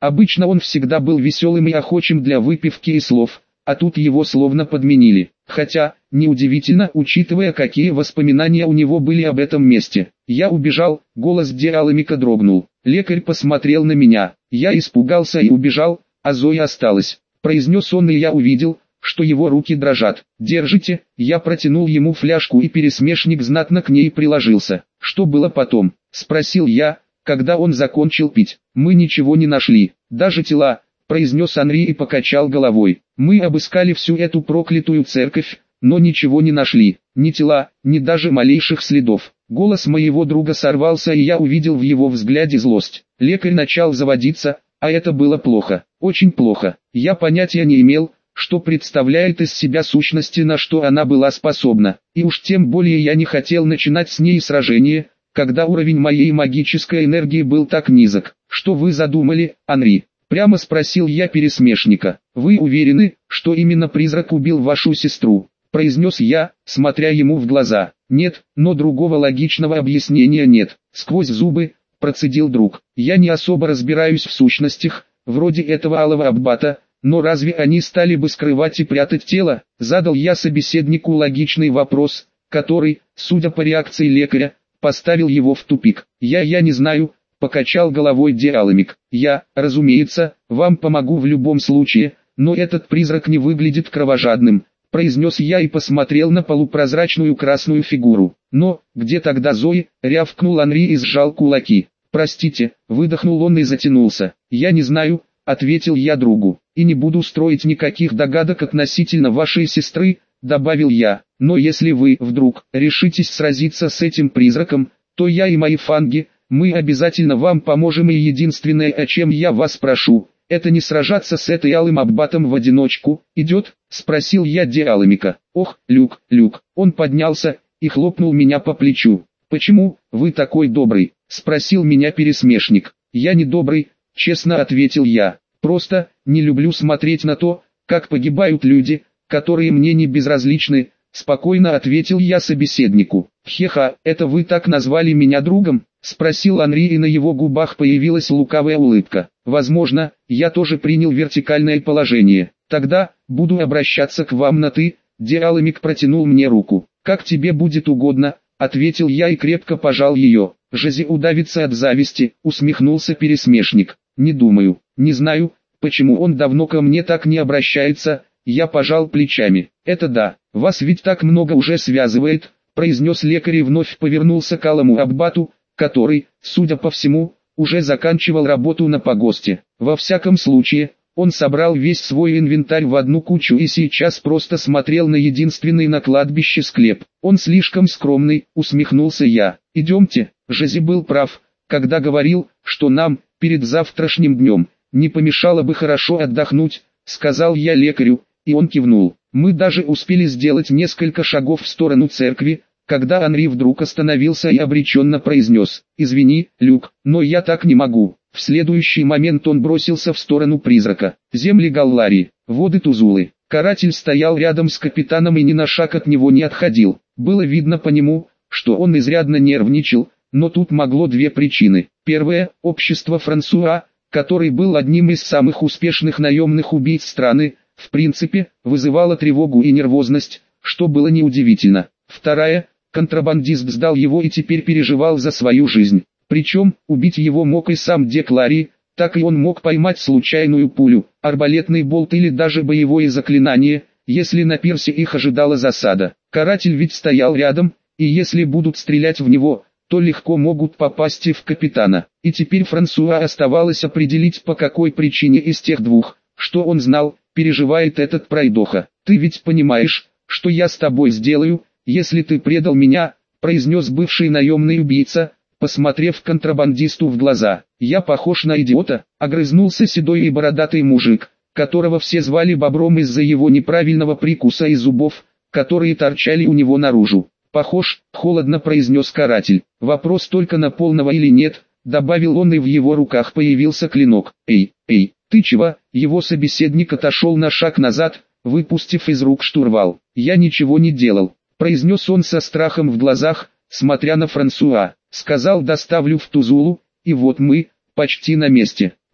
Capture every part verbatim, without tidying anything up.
Обычно он всегда был веселым и охочим для выпивки и слов, а тут его словно подменили. Хотя, неудивительно, учитывая, какие воспоминания у него были об этом месте. Я убежал, голос Диаломика дрогнул. Лекарь посмотрел на меня. Я испугался и убежал, а Зоя осталась. Произнес он, и я увидел, что его руки дрожат. «Держите», я протянул ему фляжку, и пересмешник знатно к ней приложился. «Что было потом?» — спросил я, когда он закончил пить. «Мы ничего не нашли, даже тела», — произнес Анри и покачал головой. «Мы обыскали всю эту проклятую церковь, но ничего не нашли, ни тела, ни даже малейших следов». Голос моего друга сорвался, и я увидел в его взгляде злость. Лекарь начал заводиться, а это было плохо, очень плохо. Я понятия не имел, что представляет из себя сущности, на что она была способна, и уж тем более я не хотел начинать с ней сражение, когда уровень моей магической энергии был так низок. «Что вы задумали, Анри?» — прямо спросил я пересмешника. «Вы уверены, что именно призрак убил вашу сестру?» — произнес я, смотря ему в глаза. «Нет, но другого логичного объяснения нет», — сквозь зубы процедил друг. «Я не особо разбираюсь в сущностях, вроде этого алого аббата, но разве они стали бы скрывать и прятать тело?» Задал я собеседнику логичный вопрос, который, судя по реакции лекаря, поставил его в тупик. «Я я не знаю», — покачал головой Диаломик. «Я, разумеется, вам помогу в любом случае, но этот призрак не выглядит кровожадным», — произнес я и посмотрел на полупрозрачную красную фигуру. «Но, где тогда Зои?» — рявкнул Анри и сжал кулаки. «Простите», — выдохнул он и затянулся. «Я не знаю», — ответил я другу, — «и не буду строить никаких догадок относительно вашей сестры», — добавил я. «Но если вы, вдруг, решитесь сразиться с этим призраком, то я и мои фанги, мы обязательно вам поможем, и единственное, о чем я вас прошу, это не сражаться с этой алым аббатом в одиночку. Идет?» — спросил я Диаломика. «Ох, Люк, Люк», он поднялся и хлопнул меня по плечу. «Почему вы такой добрый?» — спросил меня пересмешник. «Я не добрый», — честно ответил я. «Просто не люблю смотреть на то, как погибают люди, которые мне не безразличны», — спокойно ответил я собеседнику. «Хеха, это вы так назвали меня другом?» — спросил Анри, и на его губах появилась лукавая улыбка. «Возможно, я тоже принял вертикальное положение. Тогда, буду обращаться к вам на «ты», — Диаломик протянул мне руку. «Как тебе будет угодно», — ответил я и крепко пожал ее. «Жизи удавится от зависти», — усмехнулся пересмешник. «Не думаю, не знаю, почему он давно ко мне так не обращается», — я пожал плечами. «Это да, вас ведь так много уже связывает», — произнес лекарь и вновь повернулся к алому аббату, который, судя по всему, уже заканчивал работу на погосте. Во всяком случае, он собрал весь свой инвентарь в одну кучу и сейчас просто смотрел на единственный на кладбище склеп. «Он слишком скромный», — усмехнулся я. «Идемте». Жизи был прав, когда говорил, что нам, перед завтрашним днем, не помешало бы хорошо отдохнуть, — сказал я лекарю, и он кивнул. Мы даже успели сделать несколько шагов в сторону церкви, когда Анри вдруг остановился и обреченно произнес: «Извини, Люк, но я так не могу». В следующий момент он бросился в сторону призрака. Земли Галларии, воды Тузулы. Каратель стоял рядом с капитаном и ни на шаг от него не отходил. Было видно по нему, что он изрядно нервничал, но тут могло две причины. Первая – общество Франсуа, который был одним из самых успешных наемных убийц страны, в принципе, вызывало тревогу и нервозность, что было неудивительно. Вторая – контрабандист сдал его и теперь переживал за свою жизнь. Причем, убить его мог и сам Деклари, так и он мог поймать случайную пулю, арбалетный болт или даже боевое заклинание, если на пирсе их ожидала засада. Каратель ведь стоял рядом, и если будут стрелять в него, то легко могут попасть и в капитана. И теперь Франсуа оставалось определить, по какой причине из тех двух, что он знал, переживает этот пройдоха. «Ты ведь понимаешь, что я с тобой сделаю, если ты предал меня», произнес бывший наемный убийца, посмотрев контрабандисту в глаза. «Я похож на идиота», огрызнулся седой и бородатый мужик, которого все звали Бобром из-за его неправильного прикуса и зубов, которые торчали у него наружу. «Похож», — холодно произнес каратель. «Вопрос только на полного или нет», — добавил он, и в его руках появился клинок. «Эй, эй, ты чего?» Его собеседник отошел на шаг назад, выпустив из рук штурвал. «Я ничего не делал», — произнес он со страхом в глазах, смотря на Франсуа. «Сказал, доставлю в Тузулу, и вот мы, почти на месте».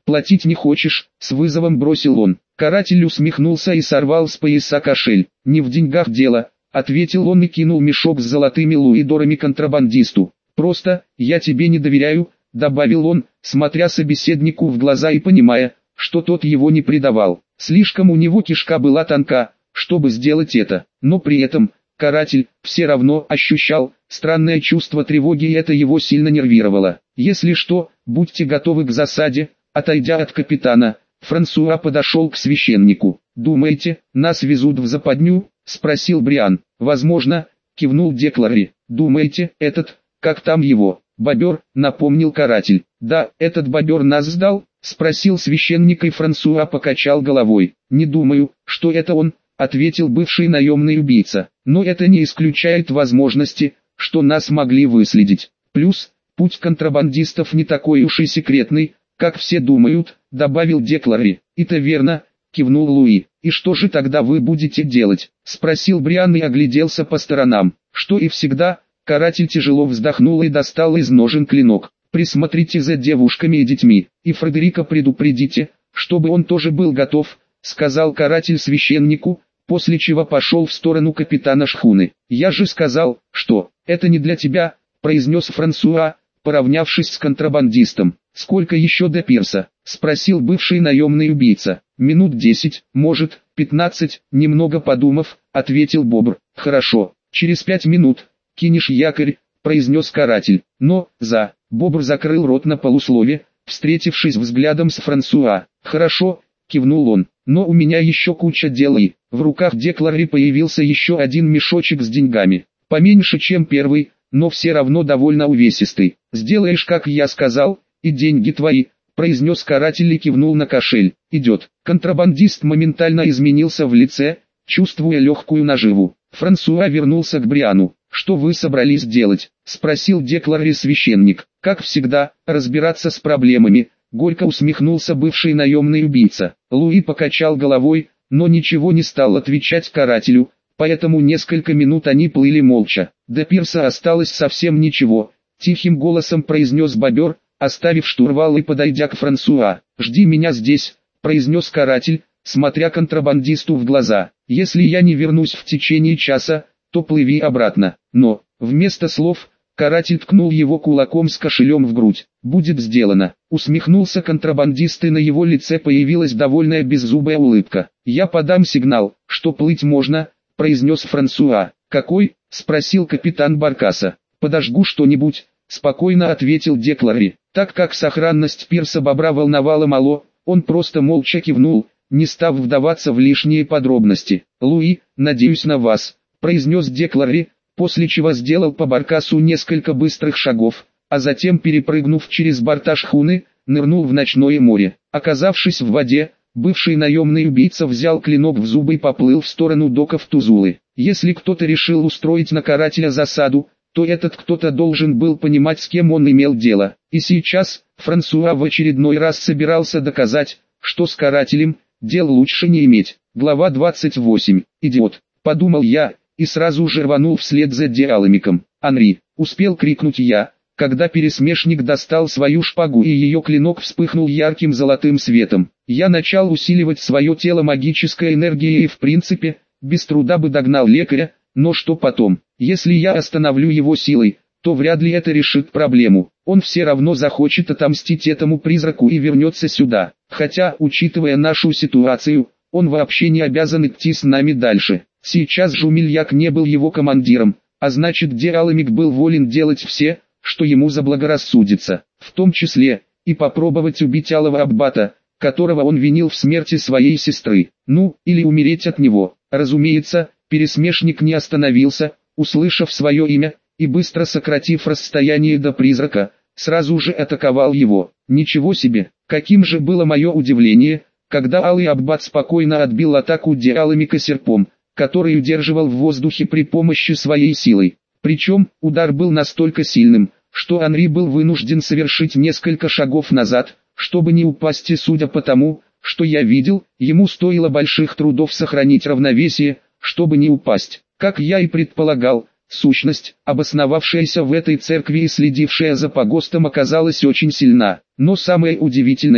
Платить не хочешь, с вызовом бросил он. Каратель усмехнулся и сорвал с пояса кошель. Не в деньгах дело, ответил он и кинул мешок с золотыми луидорами контрабандисту. Просто, я тебе не доверяю, добавил он, смотря собеседнику в глаза и понимая, что тот его не предавал. Слишком у него кишка была тонка, чтобы сделать это, но при этом, каратель, все равно ощущал странное чувство тревоги, и это его сильно нервировало. Если что, будьте готовы к засаде. Отойдя от капитана, Франсуа подошел к священнику. «Думаете, нас везут в западню?» — спросил Бриан. «Возможно», — кивнул Деклари. «Думаете, этот, как там его, бобер?» — напомнил каратель. «Да, этот бобер нас сдал?» — спросил священник, и Франсуа покачал головой. «Не думаю, что это он», — ответил бывший наемный убийца. «Но это не исключает возможности, что нас могли выследить. Плюс, путь контрабандистов не такой уж и секретный, как все думают», — добавил Деклари. «Это верно», — кивнул Луи. «И что же тогда вы будете делать?» — спросил Бриан и огляделся по сторонам. Что и всегда, каратель тяжело вздохнул и достал из ножен клинок. «Присмотрите за девушками и детьми, и Фредерика предупредите, чтобы он тоже был готов», — сказал каратель священнику, после чего пошел в сторону капитана шхуны. «Я же сказал, что это не для тебя», — произнес Франсуа, поравнявшись с контрабандистом. «Сколько еще до пирса?» — спросил бывший наемный убийца. «Минут десять, может, пятнадцать», — немного подумав, ответил Бобр. «Хорошо, через пять минут, кинешь якорь», — произнес каратель. «Но, за...» — Бобр закрыл рот на полуслове, встретившись взглядом с Франсуа. «Хорошо», — кивнул он, — «но у меня еще куча дел». И в руках Деклари появился еще один мешочек с деньгами, поменьше чем первый, но все равно довольно увесистый. «Сделаешь, как я сказал, и деньги твои», — произнес каратель и кивнул на кошель. «Идет». Контрабандист моментально изменился в лице, чувствуя легкую наживу. Франсуа вернулся к Бриану. «Что вы собрались делать?» — спросил Деклари священник. «Как всегда, разбираться с проблемами», — горько усмехнулся бывший наемный убийца. Луи покачал головой, но ничего не стал отвечать карателю, поэтому несколько минут они плыли молча. До пирса осталось совсем ничего, тихим голосом произнес бобер, оставив штурвал и подойдя к Франсуа. «Жди меня здесь», — произнес каратель, смотря контрабандисту в глаза. «Если я не вернусь в течение часа, то плыви обратно». Но, вместо слов, каратель ткнул его кулаком с кошелем в грудь. «Будет сделано», — усмехнулся контрабандист, и на его лице появилась довольная беззубая улыбка. «Я подам сигнал, что плыть можно», — произнес Франсуа. «Какой?» — спросил капитан Баркаса. «Подожгу что-нибудь», — спокойно ответил Деклари. Так как сохранность пирса бобра волновала мало, он просто молча кивнул, не став вдаваться в лишние подробности. «Луи, надеюсь на вас», — произнес Деклари, после чего сделал по баркасу несколько быстрых шагов, а затем, перепрыгнув через борта шхуны, нырнул в ночное море. Оказавшись в воде, бывший наемный убийца взял клинок в зубы и поплыл в сторону доков Тузулы. Если кто-то решил устроить на карателя засаду, то этот кто-то должен был понимать, с кем он имел дело. И сейчас, Франсуа в очередной раз собирался доказать, что с карателем дел лучше не иметь. Глава двадцать восемь. «Идиот», — подумал я, и сразу же рванул вслед за Диаламиком. «Анри!» — успел крикнуть я, когда пересмешник достал свою шпагу и ее клинок вспыхнул ярким золотым светом. Я начал усиливать свое тело магической энергией и в принципе, без труда бы догнал лекаря, но что потом? Если я остановлю его силой, то вряд ли это решит проблему. Он все равно захочет отомстить этому призраку и вернется сюда. Хотя, учитывая нашу ситуацию, он вообще не обязан идти с нами дальше. Сейчас Жумельяк не был его командиром, а значит Диаламик был волен делать все, что ему заблагорассудится, в том числе и попробовать убить Алого Аббата, которого он винил в смерти своей сестры. Ну, или умереть от него. Разумеется, пересмешник не остановился, услышав свое имя, и быстро сократив расстояние до призрака, сразу же атаковал его. Ничего себе, каким же было мое удивление, когда Алый Аббат спокойно отбил атаку Диаламика серпом, который удерживал в воздухе при помощи своей силы. Причем, удар был настолько сильным, что Анри был вынужден совершить несколько шагов назад, чтобы не упасть, и судя по тому, что я видел, ему стоило больших трудов сохранить равновесие, чтобы не упасть. Как я и предполагал, сущность, обосновавшаяся в этой церкви и следившая за погостом, оказалась очень сильна. Но самое удивительное,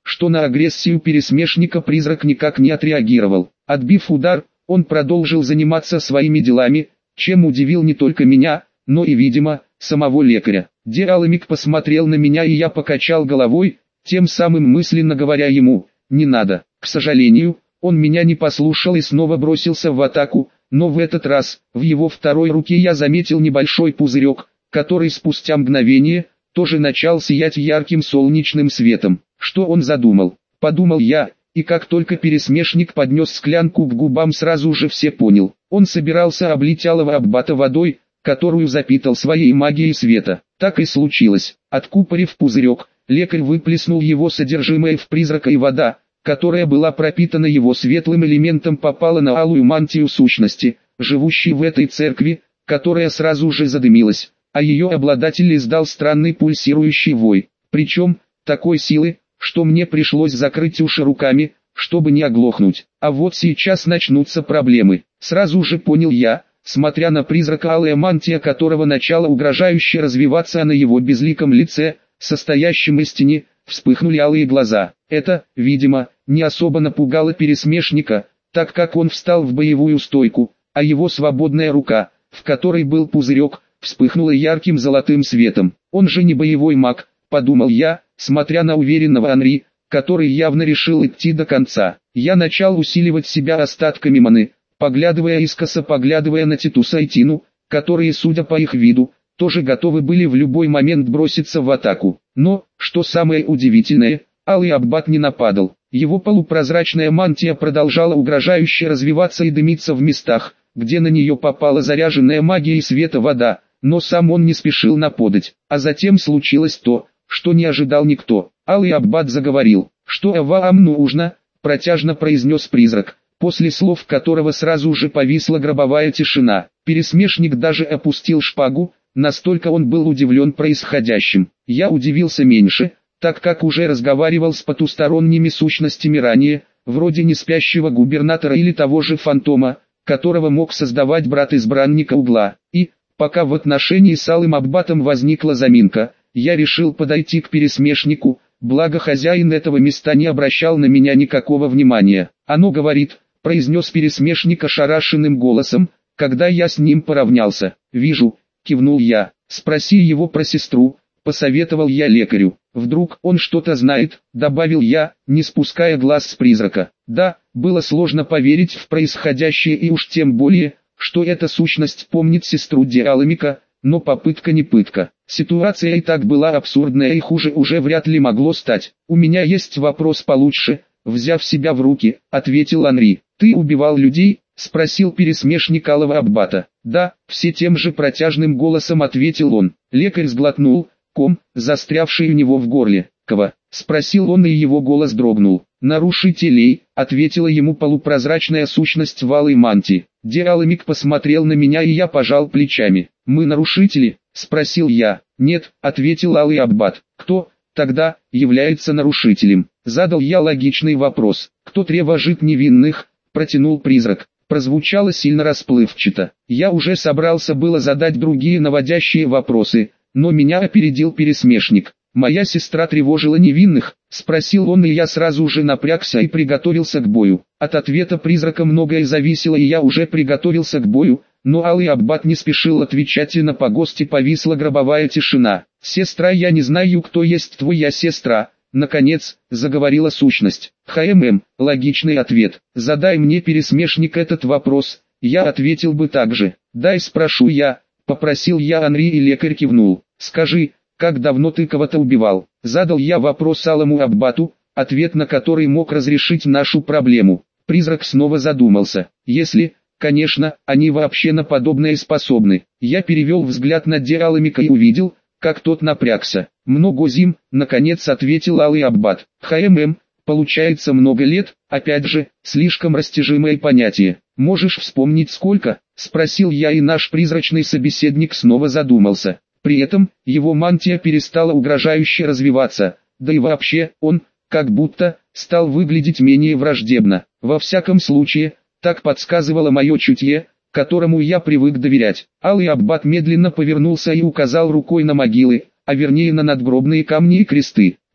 что на агрессию пересмешника призрак никак не отреагировал. Отбив удар, он продолжил заниматься своими делами, чем удивил не только меня, но и, видимо, самого лекаря. Диаломик посмотрел на меня, и я покачал головой, тем самым мысленно говоря ему: «Не надо». К сожалению, он меня не послушал и снова бросился в атаку, но в этот раз, в его второй руке я заметил небольшой пузырек, который спустя мгновение, тоже начал сиять ярким солнечным светом. Что он задумал? Подумал я, и как только пересмешник поднес склянку к губам, сразу же все понял. Он собирался облить Алого Аббата водой, которую запитал своей магией света. Так и случилось. Откупорив пузырек, лекарь выплеснул его содержимое в призрака, и вода, которая была пропитана его светлым элементом, попала на алую мантию сущности, живущей в этой церкви, которая сразу же задымилась, а ее обладатель издал странный пульсирующий вой, причем такой силы, что мне пришлось закрыть уши руками, чтобы не оглохнуть. А вот сейчас начнутся проблемы. Сразу же понял я, смотря на призрака, алая мантия которого начала угрожающе развиваться, а на его безликом лице, состоящем из тени, вспыхнули алые глаза. Это, видимо, не особо напугало пересмешника, так как он встал в боевую стойку, а его свободная рука, в которой был пузырек, вспыхнула ярким золотым светом. Он же не боевой маг, подумал я, смотря на уверенного Анри, который явно решил идти до конца. Я начал усиливать себя остатками маны, поглядывая искоса, поглядывая на Титуса и Тину, которые, судя по их виду, тоже готовы были в любой момент броситься в атаку. Но, что самое удивительное, Алый Аббат не нападал. Его полупрозрачная мантия продолжала угрожающе развиваться и дымиться в местах, где на нее попала заряженная магией света вода, но сам он не спешил нападать. А затем случилось то, что не ожидал никто. Алый Аббат заговорил. «Что вам нужно?» – протяжно произнес призрак, после слов которого сразу же повисла гробовая тишина. Пересмешник даже опустил шпагу, настолько он был удивлен происходящим. Я удивился меньше, так как уже разговаривал с потусторонними сущностями ранее, вроде неспящего губернатора или того же фантома, которого мог создавать брат избранника Угла. И, пока в отношении с Алым Аббатом возникла заминка, я решил подойти к пересмешнику, благо хозяин этого места не обращал на меня никакого внимания. «Оно говорит», — произнес пересмешник ошарашенным голосом, когда я с ним поравнялся. «Вижу», — кивнул я. «Спроси его про сестру», — посоветовал я лекарю. «Вдруг он что-то знает», — добавил я, не спуская глаз с призрака. Да, было сложно поверить в происходящее, и уж тем более, что эта сущность помнит сестру Диаломика, но попытка не пытка. Ситуация и так была абсурдная, и хуже уже вряд ли могло стать. «У меня есть вопрос получше», — взяв себя в руки, ответил Анри. «Ты убивал людей?» — спросил пересмешник Алого Аббата. «Да», — все тем же протяжным голосом ответил он. Лекарь сглотнул ком, застрявший у него в горле. «Кого?» — спросил он, и его голос дрогнул. «Нарушителей», — ответила ему полупрозрачная сущность в алой мантии. Диаломик посмотрел на меня, и я пожал плечами. «Мы нарушители?» — спросил я. «Нет», — ответил Алый Аббат. «Кто тогда является нарушителем?» Задал я логичный вопрос. «Кто тревожит невинных?» — протянул призрак. Прозвучало сильно расплывчато. Я уже собрался было задать другие наводящие вопросы, но меня опередил пересмешник. «Моя сестра тревожила невинных?» — спросил он, и я сразу же напрягся и приготовился к бою. От ответа призрака многое зависело, и я уже приготовился к бою, но Алый Аббат не спешил отвечать, и на погосте повисла гробовая тишина. «Сестра, я не знаю, кто есть твоя сестра», — наконец заговорила сущность. «ХММ», — логичный ответ. «Задай мне, пересмешник, этот вопрос», я ответил бы так же. «Дай спрошу я», — попросил я Анри, и лекарь кивнул. «Скажи, как давно ты кого-то убивал?» Задал я вопрос Алому Аббату, ответ на который мог разрешить нашу проблему. Призрак снова задумался. «Если, конечно, они вообще на подобное способны». Я перевел взгляд на Диаломика и увидел, как тот напрягся. «Много зим», — наконец ответил Алый Аббат. «ХММ, получается много лет», опять же, слишком растяжимое понятие. «Можешь вспомнить сколько?» — спросил я, и наш призрачный собеседник снова задумался. При этом, его мантия перестала угрожающе развиваться, да и вообще, он, как будто, стал выглядеть менее враждебно. Во всяком случае, так подсказывало мое чутье, которому я привык доверять. Алый Аббат медленно повернулся и указал рукой на могилы, а вернее на надгробные камни и кресты.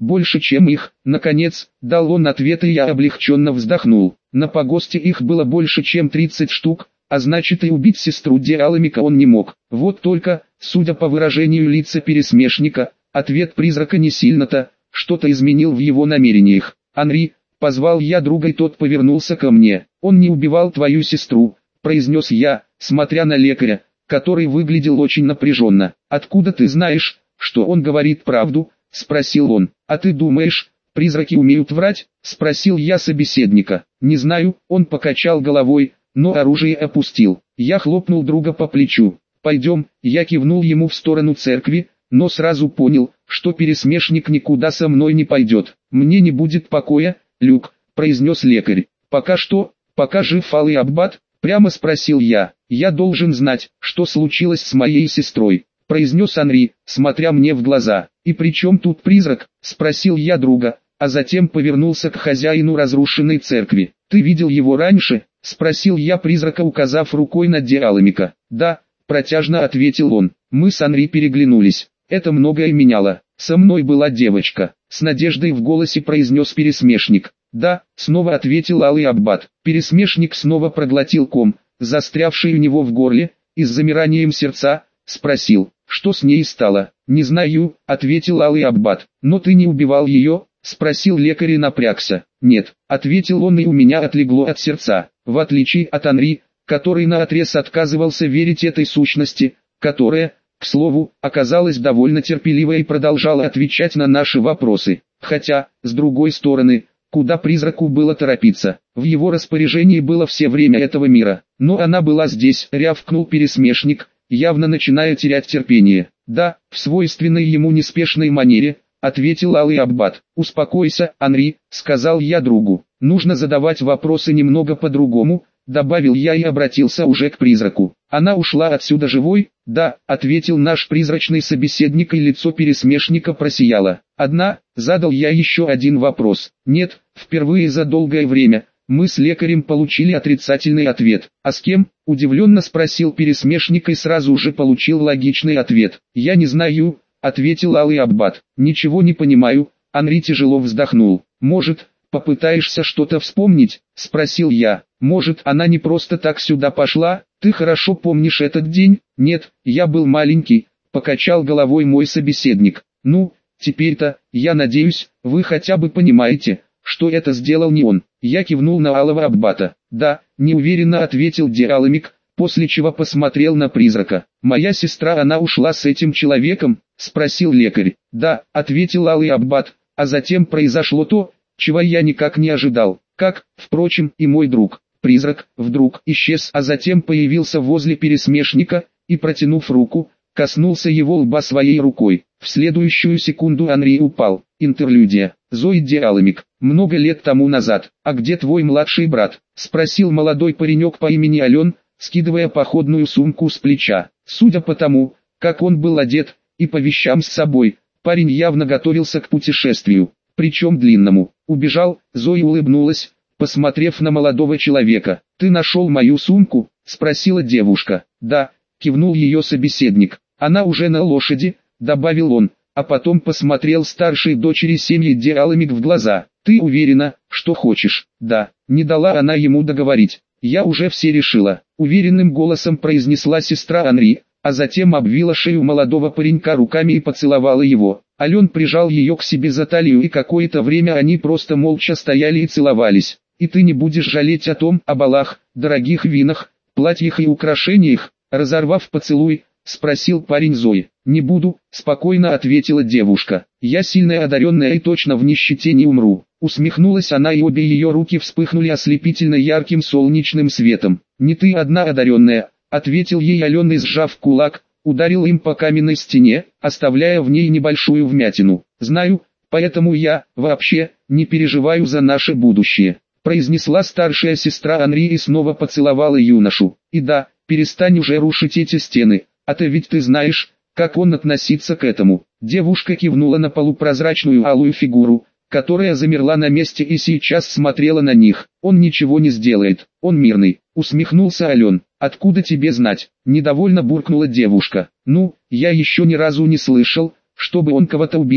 больше чем их. Наконец, дал он ответ, и я облегченно вздохнул. На погосте их было больше чем тридцать штук, а значит, и убить сестру Диаламика он не мог. Вот только, судя по выражению лица пересмешника, ответ призрака не сильно-то, что-то изменил в его намерениях. «Анри», — позвал я друга, и тот повернулся ко мне. «Он не убивал твою сестру», — произнес я, смотря на лекаря, который выглядел очень напряженно. «Откуда ты знаешь, что он говорит правду?» — спросил он. «А ты думаешь, призраки умеют врать?» — спросил я собеседника. «Не знаю», — он покачал головой, но оружие опустил. Я хлопнул друга по плечу. «Пойдем», — я кивнул ему в сторону церкви, но сразу понял, что пересмешник никуда со мной не пойдет. «Мне не будет покоя, Люк», — произнес лекарь. «Пока что, пока жив Алый Аббат?» — прямо спросил я. «Я должен знать, что случилось с моей сестрой», — произнес Анри, смотря мне в глаза. «И при чем тут призрак?» — спросил я друга, а затем повернулся к хозяину разрушенной церкви. «Ты видел его раньше?» — спросил я призрака, указав рукой на Диаламика. «Да», — протяжно ответил он. Мы с Анри переглянулись. Это многое меняло. «Со мной была девочка», — с надеждой в голосе произнес пересмешник. «Да», — снова ответил Алый Аббат. Пересмешник снова проглотил ком, застрявший у него в горле, и с замиранием сердца спросил, что с ней стало. «Не знаю», — ответил Алый Аббат. «Но ты не убивал ее?» — спросил лекарь и напрягся. «Нет», — ответил он, и у меня отлегло от сердца. В отличие от Анри, который наотрез отказывался верить этой сущности, которая, к слову, оказалась довольно терпеливой и продолжала отвечать на наши вопросы. Хотя, с другой стороны, куда призраку было торопиться? В его распоряжении было все время этого мира. Но она была здесь, рявкнул пересмешник, явно начиная терять терпение. «Да», в свойственной ему неспешной манере, ответил Алый Аббат. «Успокойся, Анри», сказал я другу. «Нужно задавать вопросы немного по-другому», добавил я и обратился уже к призраку. «Она ушла отсюда живой?» «Да», ответил наш призрачный собеседник, и лицо пересмешника просияло. «Одна?» Задал я еще один вопрос. «Нет, впервые за долгое время». Мы с лекарем получили отрицательный ответ. «А с кем?» – удивленно спросил пересмешник и сразу же получил логичный ответ. «Я не знаю», – ответил Алый Аббат. «Ничего не понимаю», – Анри тяжело вздохнул. «Может, попытаешься что-то вспомнить?» – спросил я. «Может, она не просто так сюда пошла? Ты хорошо помнишь этот день?» «Нет, я был маленький», – покачал головой мой собеседник. «Ну, теперь-то, я надеюсь, вы хотя бы понимаете, что это сделал не он». Я кивнул на Алого Аббата. «Да», неуверенно ответил Диаламик, после чего посмотрел на призрака. «Моя сестра, она ушла с этим человеком?» – спросил лекарь. «Да», ответил Алый Аббат, а затем произошло то, чего я никак не ожидал. Как, впрочем, и мой друг. Призрак вдруг исчез, а затем появился возле пересмешника, и, протянув руку, коснулся его лба своей рукой. В следующую секунду Анри упал. Интерлюдия. Зои Диаламик. «Много лет тому назад. А где твой младший брат?» – спросил молодой паренек по имени Ален, скидывая походную сумку с плеча. Судя по тому, как он был одет, и по вещам с собой, парень явно готовился к путешествию, причем длинному. «Убежал?» – Зои улыбнулась, посмотрев на молодого человека. «Ты нашел мою сумку?» – спросила девушка. «Да», – кивнул ее собеседник. «Она уже на лошади», – добавил он, а потом посмотрел старшей дочери семьи Диаламик в глаза. «Ты уверена, что хочешь?» «Да», – не дала она ему договорить. «Я уже все решила», – уверенным голосом произнесла сестра Анри, а затем обвила шею молодого паренька руками и поцеловала его. Ален прижал ее к себе за талию, и какое-то время они просто молча стояли и целовались. «И ты не будешь жалеть о том, о балах, дорогих винах, платьях и украшениях?» Разорвав поцелуй, спросил парень Зои. «Не буду», – спокойно ответила девушка. «Я сильная одаренная и точно в нищете не умру». Усмехнулась она, и обе ее руки вспыхнули ослепительно ярким солнечным светом. «Не ты одна одаренная», – ответил ей Ален, и, сжав кулак, ударил им по каменной стене, оставляя в ней небольшую вмятину. «Знаю, поэтому я, вообще, не переживаю за наше будущее», – произнесла старшая сестра Анри и снова поцеловала юношу. «И да, перестань уже рушить эти стены, а то ведь ты знаешь, как он относится к этому». Девушка кивнула на полупрозрачную алую фигуру, которая замерла на месте и сейчас смотрела на них. «Он ничего не сделает, он мирный», — усмехнулся Ален. «Откуда тебе знать?» — недовольно буркнула девушка. «Ну, я еще ни разу не слышал, чтобы он кого-то убил»,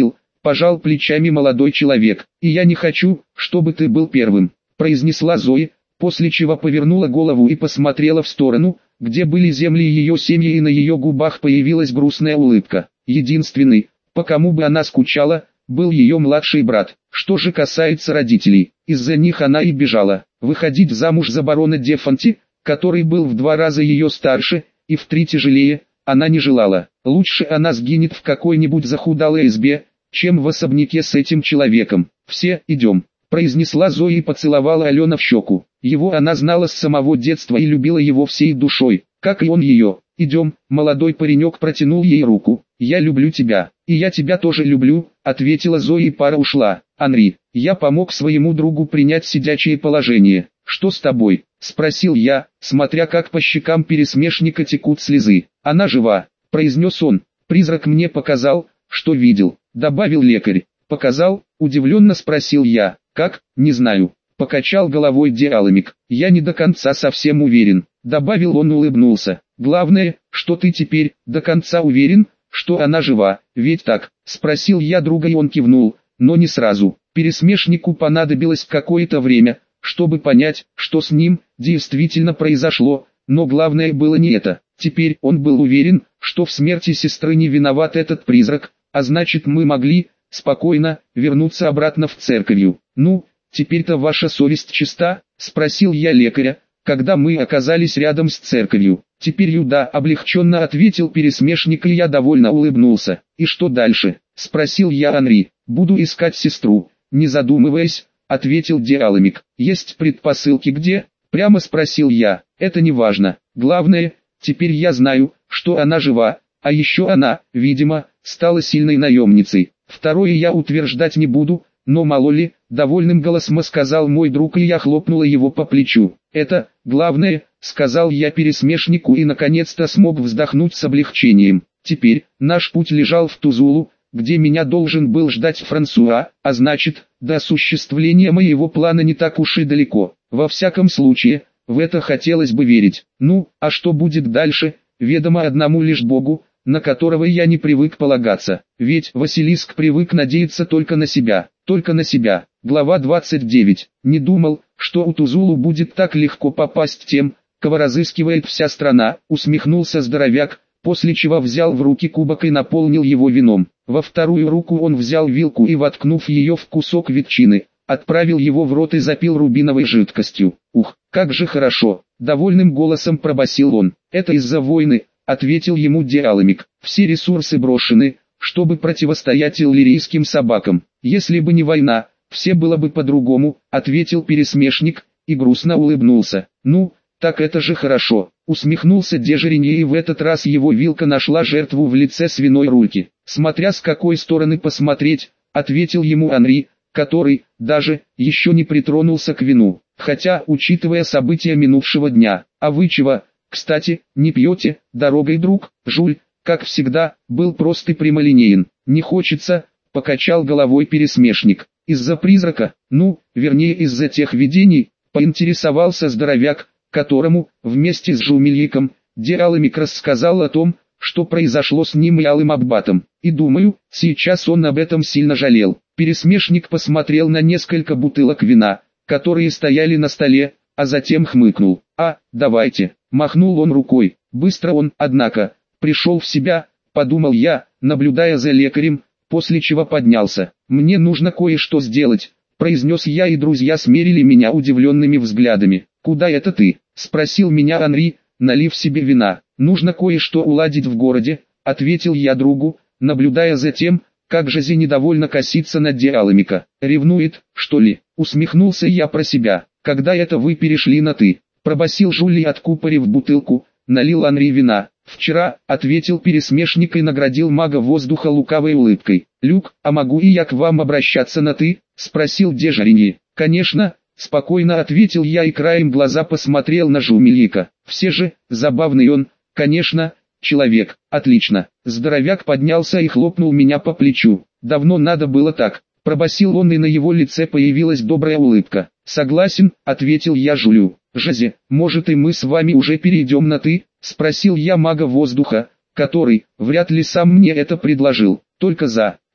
пожал плечами молодой человек. И я не хочу, чтобы ты был первым, произнесла Зои, после чего повернула голову и посмотрела в сторону, где были земли ее семьи, и на ее губах появилась грустная улыбка. Единственный, по кому бы она скучала, был ее младший брат. Что же касается родителей, из-за них она и бежала. Выходить замуж за барона де Фонти, который был в два раза ее старше, и в три тяжелее, она не желала. Лучше она сгинет в какой-нибудь захудалой избе, чем в особняке с этим человеком. «Все, идем», — произнесла Зоя и поцеловала Алена в щеку. Его она знала с самого детства и любила его всей душой, как и он ее. «Идем», — молодой паренек протянул ей руку. «Я люблю тебя». «И я тебя тоже люблю», — ответила Зоя, и пара ушла. «Анри, я помог своему другу принять сидячее положение». «Что с тобой?» — спросил я, смотря как по щекам пересмешника текут слезы. «Она жива», — произнес он. «Призрак мне показал, что видел», — добавил лекарь. «Показал?» — удивленно спросил я. «Как? Не знаю». Покачал головой Диаламик. «Я не до конца совсем уверен», — добавил он и улыбнулся. «Главное, что ты теперь до конца уверен, что она жива, ведь так?» — спросил я друга, и он кивнул, но не сразу. Пересмешнику понадобилось какое-то время, чтобы понять, что с ним действительно произошло, но главное было не это. Теперь он был уверен, что в смерти сестры не виноват этот призрак, а значит мы могли спокойно вернуться обратно в церковь. «Ну, теперь-то ваша совесть чиста?» — спросил я лекаря, когда мы оказались рядом с церковью. «Теперь да», — облегченно ответил пересмешник, и я довольно улыбнулся. «И что дальше?» — спросил я Анри. «Буду искать сестру», — не задумываясь, ответил Диаламик. «Есть предпосылки где?» — прямо спросил я. «Это не важно. Главное, теперь я знаю, что она жива, а еще она, видимо, стала сильной наемницей. Второе я утверждать не буду, но мало ли», — довольным голосом сказал мой друг, и я хлопнула его по плечу. «Это главное», — сказал я пересмешнику, и наконец-то смог вздохнуть с облегчением. Теперь наш путь лежал в Тузулу, где меня должен был ждать Франсуа, а значит, до осуществления моего плана не так уж и далеко. Во всяком случае, в это хотелось бы верить. Ну, а что будет дальше, ведомо одному лишь Богу, на которого я не привык полагаться. Ведь Василиск привык надеяться только на себя, только на себя. Глава двадцать девять. Не думал, что у Тузулу будет так легко попасть тем, кого разыскивает вся страна, усмехнулся здоровяк, после чего взял в руки кубок и наполнил его вином. Во вторую руку он взял вилку и, воткнув ее в кусок ветчины, отправил его в рот и запил рубиновой жидкостью. «Ух, как же хорошо!» — довольным голосом пробасил он. «Это из-за войны», — ответил ему Диаламик. «Все ресурсы брошены, чтобы противостоять иллирийским собакам. Если бы не война, все было бы по-другому», — ответил пересмешник, и грустно улыбнулся. «Ну, так это же хорошо», — усмехнулся Дежеринье, и в этот раз его вилка нашла жертву в лице свиной рульки. «Смотря с какой стороны посмотреть», — ответил ему Анри, который, даже, еще не притронулся к вину. «Хотя, учитывая события минувшего дня, а вы чего, кстати, не пьете, дорогой друг?» Жуль, как всегда, был прост и прямолинеен. «Не хочется», — покачал головой пересмешник. «Из-за призрака, ну, вернее из-за тех видений», — поинтересовался здоровяк, которому, вместе с Жумельиком, Диаламик рассказал о том, что произошло с ним и Алым Аббатом. И думаю, сейчас он об этом сильно жалел. Пересмешник посмотрел на несколько бутылок вина, которые стояли на столе, а затем хмыкнул. «А, давайте», — махнул он рукой. Быстро он, однако, пришел в себя, подумал я, наблюдая за лекарем, после чего поднялся. «Мне нужно кое-что сделать», — произнес я, и друзья смерили меня удивленными взглядами. «Куда это ты?» — спросил меня Анри, налив себе вина. «Нужно кое-что уладить в городе», — ответил я другу, наблюдая за тем, как Жозе недовольно косится на Диаламика. «Ревнует, что ли?» — усмехнулся я про себя. «Когда это вы перешли на «ты»?» — пробасил Жюли, откупорив бутылку, налил Анри вина. «Вчера», — ответил пересмешник и наградил мага воздуха лукавой улыбкой. «Люк, а могу и я к вам обращаться на «ты»?» — спросил Дежаринье. «Конечно», — спокойно ответил я и краем глаза посмотрел на Жумельика. «Все же, забавный он, конечно, человек». «Отлично». Здоровяк поднялся и хлопнул меня по плечу. «Давно надо было так», — пробасил он, и на его лице появилась добрая улыбка. «Согласен», — ответил я Жулю. «Жозе, может и мы с вами уже перейдем на «ты»?» — спросил я мага воздуха, который, вряд ли сам мне это предложил. «Только за»,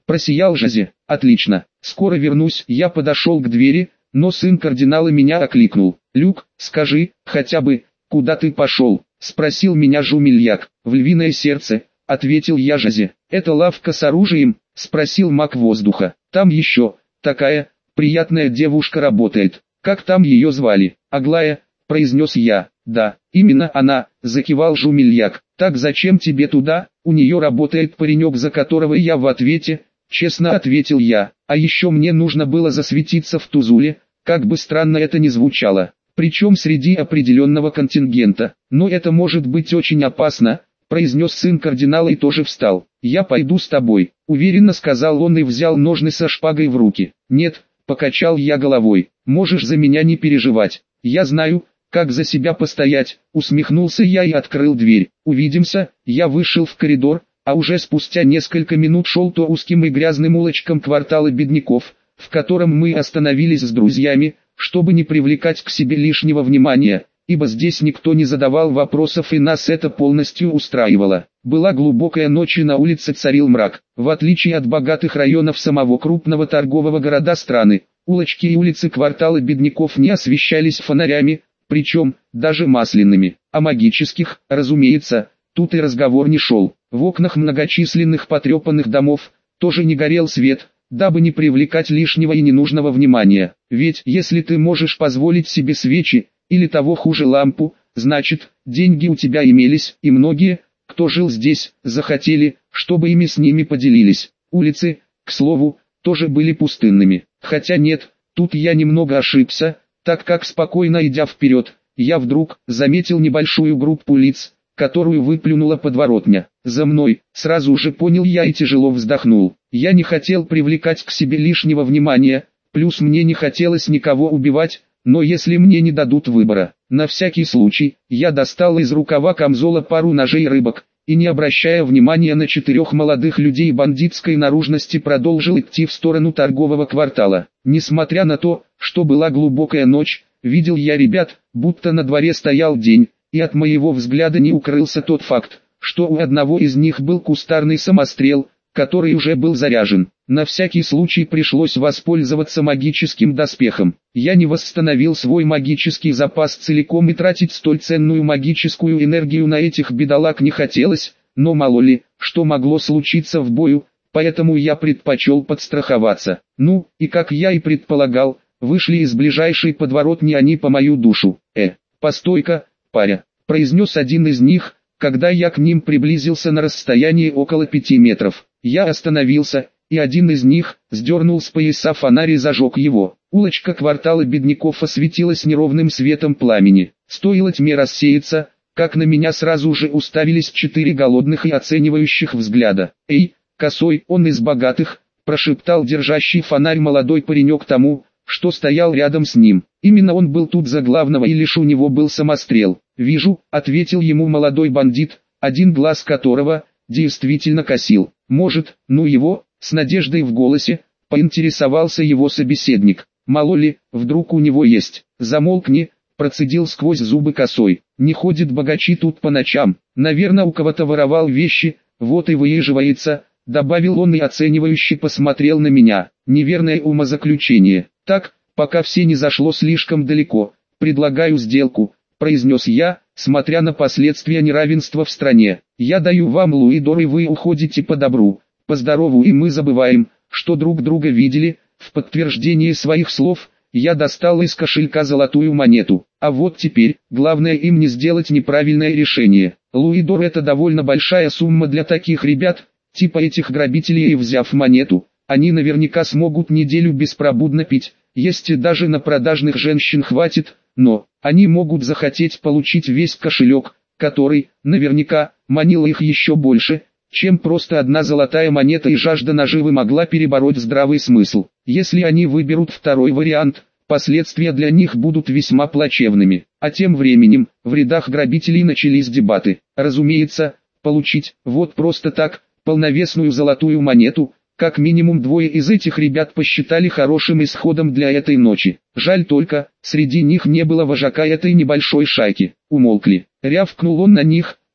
Просиял Жозе. Отлично, скоро вернусь. Я подошел к двери, но сын кардинала меня окликнул. Люк, скажи, хотя бы, куда ты пошел? Спросил меня Жумельяк. В львиное сердце, ответил я Жозе. Это лавка с оружием? Спросил маг воздуха. Там еще, такая, приятная девушка работает. Как там ее звали? Аглая, произнес я. Да, именно она, закивал Жумельяк. Так зачем тебе туда? У нее работает паренек, за которого я в ответе, честно ответил я. А еще мне нужно было засветиться в Тузуле, как бы странно это ни звучало. Причем среди определенного контингента. Но это может быть очень опасно, произнес сын кардинала и тоже встал. Я пойду с тобой, уверенно сказал он и взял ножны со шпагой в руки. Нет, покачал я головой, можешь за меня не переживать. Я знаю, как за себя постоять, усмехнулся я и открыл дверь. Увидимся, я вышел в коридор, а уже спустя несколько минут шел то узким и грязным улочкам квартала бедняков, в котором мы остановились с друзьями, чтобы не привлекать к себе лишнего внимания, ибо здесь никто не задавал вопросов и нас это полностью устраивало. Была глубокая ночь и на улице царил мрак. В отличие от богатых районов самого крупного торгового города страны, улочки и улицы квартала бедняков не освещались фонарями, причем даже масляными, а магических, разумеется, тут и разговор не шел. В окнах многочисленных потрепанных домов тоже не горел свет, дабы не привлекать лишнего и ненужного внимания. Ведь если ты можешь позволить себе свечи, или того хуже лампу, значит, деньги у тебя имелись, и многие, кто жил здесь, захотели, чтобы ими с ними поделились. Улицы, к слову, тоже были пустынными. Хотя нет, тут я немного ошибся, так как спокойно идя вперед, я вдруг заметил небольшую группу лиц, которую выплюнула подворотня. За мной, сразу же понял я и тяжело вздохнул. Я не хотел привлекать к себе лишнего внимания, плюс мне не хотелось никого убивать, но если мне не дадут выбора, на всякий случай, я достал из рукава камзола пару ножей рыбок, и не обращая внимания на четырех молодых людей бандитской наружности продолжил идти в сторону торгового квартала. Несмотря на то, что была глубокая ночь, видел я ребят, будто на дворе стоял день, и от моего взгляда не укрылся тот факт, что у одного из них был кустарный самострел, который уже был заряжен. На всякий случай пришлось воспользоваться магическим доспехом. Я не восстановил свой магический запас целиком и тратить столь ценную магическую энергию на этих бедолаг не хотелось, но мало ли, что могло случиться в бою, поэтому я предпочел подстраховаться. Ну, и как я и предполагал, вышли из ближайшей подворотни они по мою душу. «Э, постой-ка, паря», произнес один из них, когда я к ним приблизился на расстоянии около пяти метров. Я остановился, и один из них сдернул с пояса фонарь и зажег его. Улочка квартала бедняков осветилась неровным светом пламени. Стоило тьме рассеяться, как на меня сразу же уставились четыре голодных и оценивающих взгляда. «Эй, косой, он из богатых», прошептал держащий фонарь молодой паренек тому, что стоял рядом с ним. Именно он был тут за главного и лишь у него был самострел. «Вижу», ответил ему молодой бандит, один глаз которого действительно косил. «Может, ну его?» С надеждой в голосе поинтересовался его собеседник. «Мало ли, вдруг у него есть». «Замолкни», процедил сквозь зубы косой. «Не ходят богачи тут по ночам. Наверное, у кого-то воровал вещи, вот и выеживается», добавил он и оценивающе посмотрел на меня. Неверное умозаключение. «Так, пока все не зашло слишком далеко, предлагаю сделку», произнес я, смотря на последствия неравенства в стране. «Я даю вам луидор и вы уходите по добру, по здорову, и мы забываем, что друг друга видели». В подтверждение своих слов, я достал из кошелька золотую монету. А вот теперь, главное им не сделать неправильное решение. Луидор — это довольно большая сумма для таких ребят, типа этих грабителей, и взяв монету, они наверняка смогут неделю беспробудно пить, есть и даже на продажных женщин хватит, но они могут захотеть получить весь кошелек, который, наверняка, манил их еще больше, чем просто одна золотая монета, и жажда наживы могла перебороть здравый смысл. Если они выберут второй вариант, последствия для них будут весьма плачевными. А тем временем, в рядах грабителей начались дебаты. Разумеется, получить, вот просто так, полновесную золотую монету, как минимум двое из этих ребят посчитали хорошим исходом для этой ночи. Жаль только, среди них не было вожака этой небольшой шайки. «Умолкли», рявкнул он на них,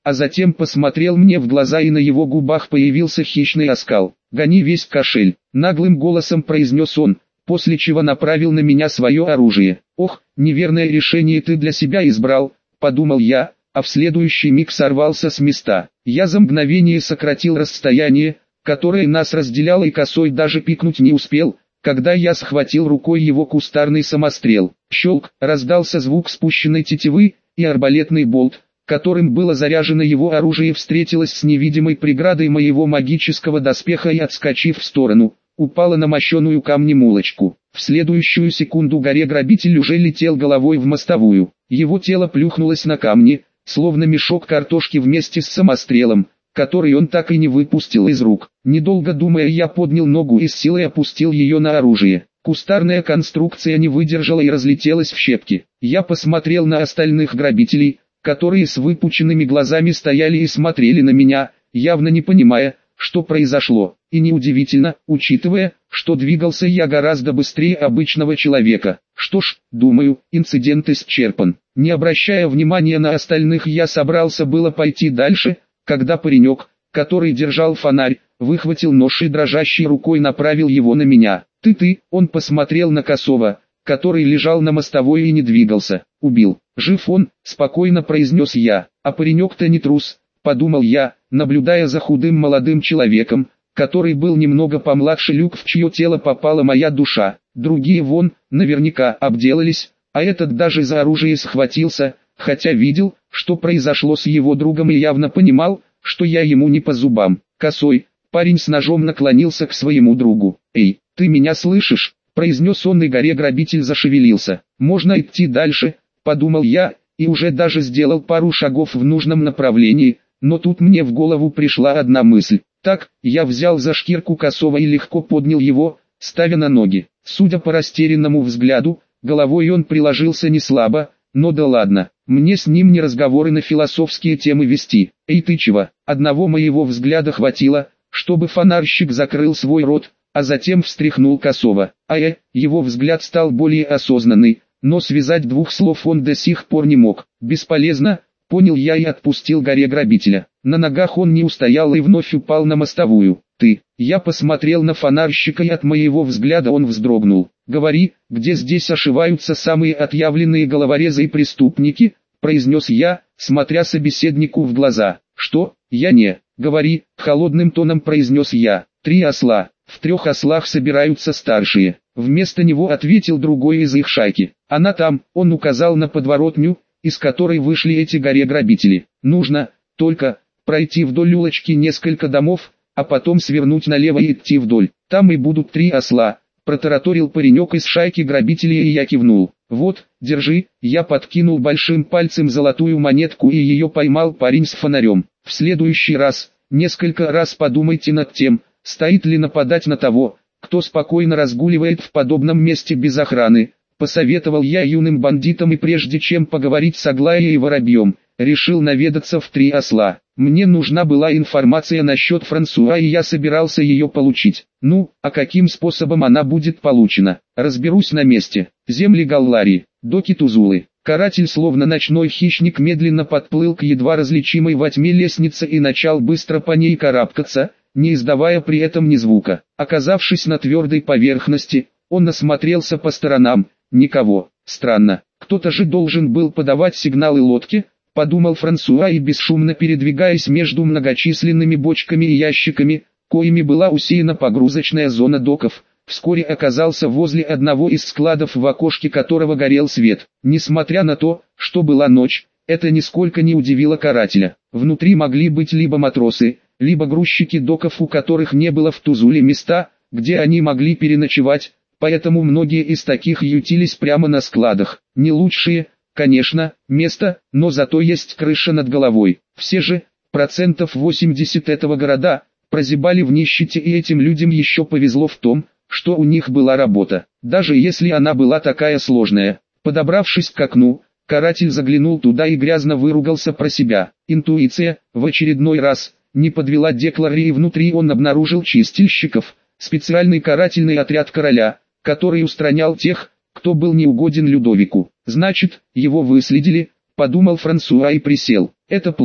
а затем посмотрел мне в глаза, и на его губах появился хищный оскал. «Гони весь кошель», — наглым голосом произнес он, после чего направил на меня свое оружие. «Ох, неверное решение ты для себя избрал», — подумал я, а в следующий миг сорвался с места. Я за мгновение сократил расстояние, которое нас разделяло, и косой даже пикнуть не успел, когда я схватил рукой его кустарный самострел. Щелк, раздался звук спущенной тетивы, и арбалетный болт, которым было заряжено его оружие, встретилось с невидимой преградой моего магического доспеха и, отскочив в сторону, упала на мощеную камнем улочку. В следующую секунду горе-грабитель уже летел головой в мостовую. Его тело плюхнулось на камни, словно мешок картошки, вместе с самострелом, который он так и не выпустил из рук. Недолго думая, я поднял ногу и с силой опустил ее на оружие. Кустарная конструкция не выдержала и разлетелась в щепки. Я посмотрел на остальных грабителей, которые с выпученными глазами стояли и смотрели на меня, явно не понимая, что произошло. И неудивительно, учитывая, что двигался я гораздо быстрее обычного человека. Что ж, думаю, инцидент исчерпан. Не обращая внимания на остальных, я собрался было пойти дальше, когда паренек, который держал фонарь, выхватил нож и дрожащей рукой направил его на меня. «Ты-ты», — он посмотрел на Косова, который лежал на мостовой и не двигался. «Убил. Жив он», — спокойно произнес я. «А паренек-то не трус», — подумал я, наблюдая за худым молодым человеком, который был немного помладше Люк, в чье тело попала моя душа. Другие вон, наверняка, обделались, а этот даже за оружие схватился, хотя видел, что произошло с его другом, и явно понимал, что я ему не по зубам. Косой, парень с ножом наклонился к своему другу. «Эй, ты меня слышишь?» — произнес он, и горе-грабитель зашевелился. «Можно идти дальше», — подумал я, и уже даже сделал пару шагов в нужном направлении, но тут мне в голову пришла одна мысль. Так, я взял за шкирку Косова и легко поднял его, ставя на ноги. Судя по растерянному взгляду, головой он приложился не слабо, но да ладно, мне с ним не разговоры на философские темы вести. «Эй, ты чего?» Одного моего взгляда хватило, чтобы фонарщик закрыл свой рот, а затем встряхнул Косова. А я, его взгляд стал более осознанный, но связать двух слов он до сих пор не мог. «Бесполезно», понял я и отпустил горе-грабителя. На ногах он не устоял и вновь упал на мостовую. «Ты». Я посмотрел на фонарщика, и от моего взгляда он вздрогнул. «Говори, где здесь ошиваются самые отъявленные головорезы и преступники?» произнес я, смотря собеседнику в глаза. «Что? Я не. Говори», холодным тоном произнес я. «Три осла. В трех ослах собираются старшие». Вместо него ответил другой из их шайки. «Она там», он указал на подворотню, из которой вышли эти горе-грабители. «Нужно, только, пройти вдоль улочки несколько домов, а потом свернуть налево и идти вдоль. Там и будут три осла», протараторил паренек из шайки грабителей, и я кивнул. «Вот, держи», я подкинул большим пальцем золотую монетку, и ее поймал парень с фонарем. «В следующий раз, несколько раз подумайте над тем, стоит ли нападать на того, кто спокойно разгуливает в подобном месте без охраны», посоветовал я юным бандитам, и прежде чем поговорить с Аглаей и Воробьем, решил наведаться в три осла. Мне нужна была информация насчет Франсуа, и я собирался ее получить. Ну, а каким способом она будет получена? Разберусь на месте. Земли Галларии, доки Тузулы. Каратель, словно ночной хищник, медленно подплыл к едва различимой во тьме лестнице и начал быстро по ней карабкаться, не издавая при этом ни звука. Оказавшись на твердой поверхности, он осмотрелся по сторонам. Никого. Странно. Кто-то же должен был подавать сигналы лодке, подумал Франсуа, и бесшумно передвигаясь между многочисленными бочками и ящиками, коими была усеяна погрузочная зона доков, вскоре оказался возле одного из складов, в окошке которого горел свет. Несмотря на то, что была ночь, это нисколько не удивило карателя. Внутри могли быть либо матросы, либо грузчики доков, у которых не было в Тузуле места, где они могли переночевать, поэтому многие из таких ютились прямо на складах. Не лучшие, конечно, место, но зато есть крыша над головой. Все же, процентов восемьдесят этого города, прозябали в нищете, и этим людям еще повезло в том, что у них была работа, даже если она была такая сложная. Подобравшись к окну, каратель заглянул туда и грязно выругался про себя. Интуиция, в очередной раз, не подвела Деклари, и внутри он обнаружил чистильщиков, специальный карательный отряд короля, который устранял тех, кто был неугоден Людовику. Значит, его выследили, подумал Франсуа и присел. Это плохо.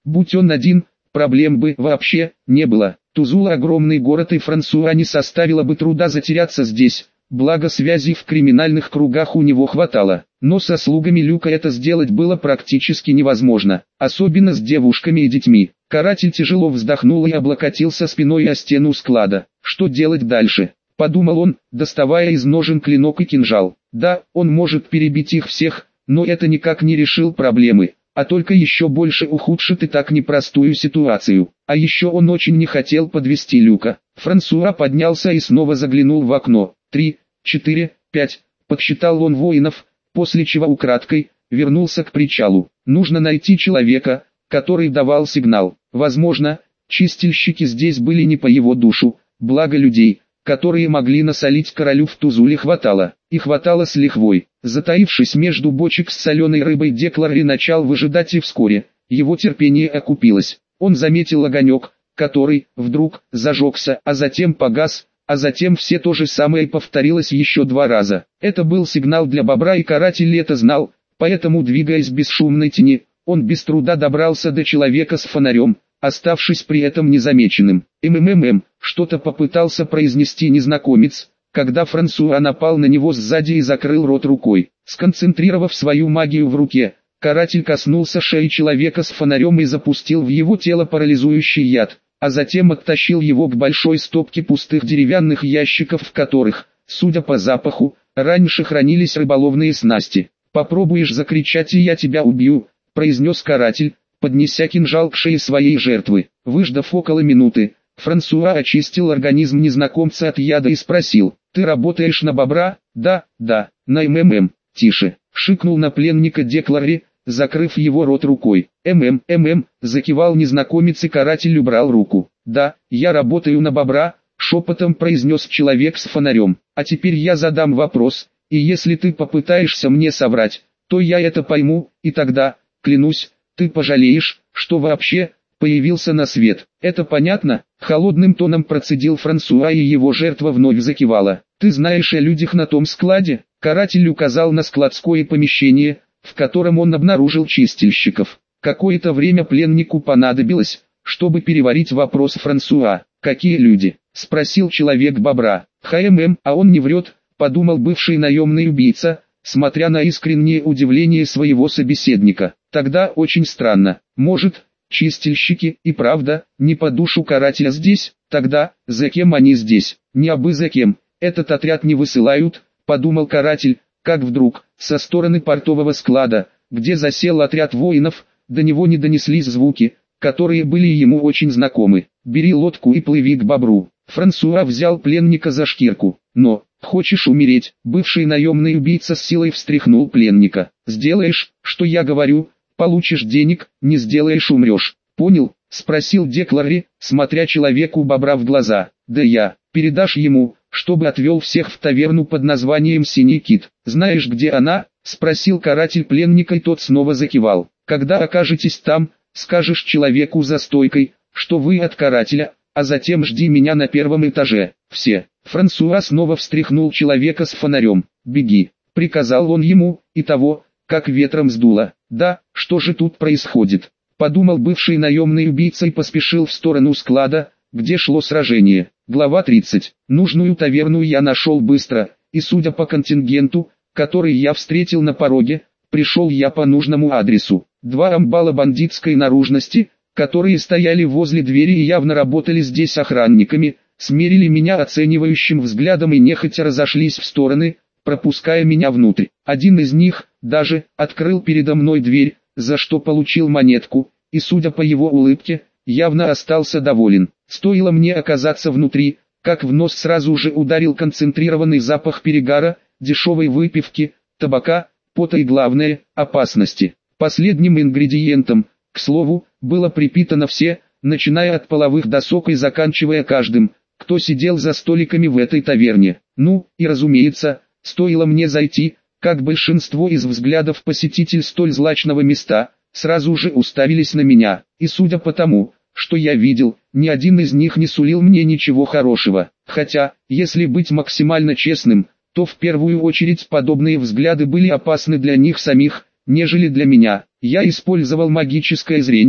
Будь он один, проблем бы вообще не было. Тузула огромный город, и Франсуа не составило бы труда затеряться здесь, благо связей в криминальных кругах у него хватало. Но со слугами Люка это сделать было практически невозможно, особенно с девушками и детьми. Каратель тяжело вздохнул и облокотился спиной о стену склада. Что делать дальше? Подумал он, доставая из ножен клинок и кинжал. Да, он может перебить их всех, но это никак не решил проблемы, а только еще больше ухудшит и так непростую ситуацию. А еще он очень не хотел подвести Люка. Франсуа поднялся и снова заглянул в окно. Три, четыре, пять, подсчитал он воинов, после чего украдкой вернулся к причалу. Нужно найти человека, который давал сигнал. Возможно, чистильщики здесь были не по его душу, благо людей, которые могли насолить королю в Тузуле, хватало, и хватало с лихвой. Затаившись между бочек с соленой рыбой, Декларри начал выжидать, и вскоре его терпение окупилось. Он заметил огонек, который вдруг зажегся, а затем погас, а затем все то же самое повторилось еще два раза. Это был сигнал для бобра, и каратель это знал, поэтому, двигаясь в бесшумной тени, он без труда добрался до человека с фонарем, оставшись при этом незамеченным. «МММ», что-то попытался произнести незнакомец, когда Франсуа напал на него сзади и закрыл рот рукой. Сконцентрировав свою магию в руке, каратель коснулся шеи человека с фонарем и запустил в его тело парализующий яд, а затем оттащил его к большой стопке пустых деревянных ящиков, в которых, судя по запаху, раньше хранились рыболовные снасти. «Попробуешь закричать, и я тебя убью», — произнес каратель, поднеся кинжал к шее своей жертвы. Выждав около минуты, Франсуа очистил организм незнакомца от яда и спросил: «Ты работаешь на бобра?» «Да, да, на МММ». «Тише», — шикнул на пленника Декларри, закрыв его рот рукой. «ММ, ММ», — закивал незнакомец, и каратель убрал руку. «Да, я работаю на бобра», — шепотом произнес человек с фонарем. «А теперь я задам вопрос, и если ты попытаешься мне соврать, то я это пойму, и тогда, клянусь, ты пожалеешь, что вообще появился на свет. Это понятно?» Холодным тоном процедил Франсуа, и его жертва вновь закивала. «Ты знаешь о людях на том складе?» Каратель указал на складское помещение, в котором он обнаружил чистильщиков. Какое-то время пленнику понадобилось, чтобы переварить вопрос Франсуа. «Какие люди?» — спросил человек бобра. «ХММ, а он не врет», — подумал бывший наемный убийца, смотря на искреннее удивление своего собеседника. «Тогда очень странно. Может, чистильщики и правда не по душу карателя здесь? Тогда, за кем они здесь? Не абы за кем. Этот отряд не высылают», — подумал каратель, как вдруг, со стороны портового склада, где засел отряд воинов, до него не донеслись звуки, которые были ему очень знакомы. «Бери лодку и плыви к бобру». Франсуа взял пленника за шкирку. «Но, хочешь умереть?» Бывший наемный убийца с силой встряхнул пленника. «Сделаешь, что я говорю, получишь денег, не сделаешь — умрешь. Понял?» — спросил Декларри, смотря человеку бобра в глаза. «Да я, передашь ему, чтобы отвел всех в таверну под названием «Синий кит». Знаешь, где она?» — спросил каратель пленника, и тот снова закивал. «Когда окажетесь там, скажешь человеку за стойкой, что вы от карателя, а затем жди меня на первом этаже. Все». Франсуа снова встряхнул человека с фонарем. «Беги», — приказал он ему, и того, как ветром сдуло. «Да, что же тут происходит?» — подумал бывший наемный убийца и поспешил в сторону склада, где шло сражение. Глава тридцать. Нужную таверну я нашел быстро, и судя по контингенту, который я встретил на пороге, пришел я по нужному адресу. Два амбала бандитской наружности, которые стояли возле двери и явно работали здесь охранниками, смерили меня оценивающим взглядом и нехотя разошлись в стороны, пропуская меня внутрь. Один из них даже открыл передо мной дверь, за что получил монетку, и, судя по его улыбке, явно остался доволен. Стоило мне оказаться внутри, как в нос сразу же ударил концентрированный запах перегара, дешевой выпивки, табака, пота и, главное, опасности. Последним ингредиентом, к слову, было припитано все, начиная от половых досок и заканчивая каждым, кто сидел за столиками в этой таверне. Ну, и разумеется, стоило мне зайти, как большинство из взглядов посетителей столь злачного места, сразу же уставились на меня, и судя по тому, что я видел, ни один из них не сулил мне ничего хорошего. Хотя, если быть максимально честным, то в первую очередь подобные взгляды были опасны для них самих, нежели для меня. Я использовал магическое зрение,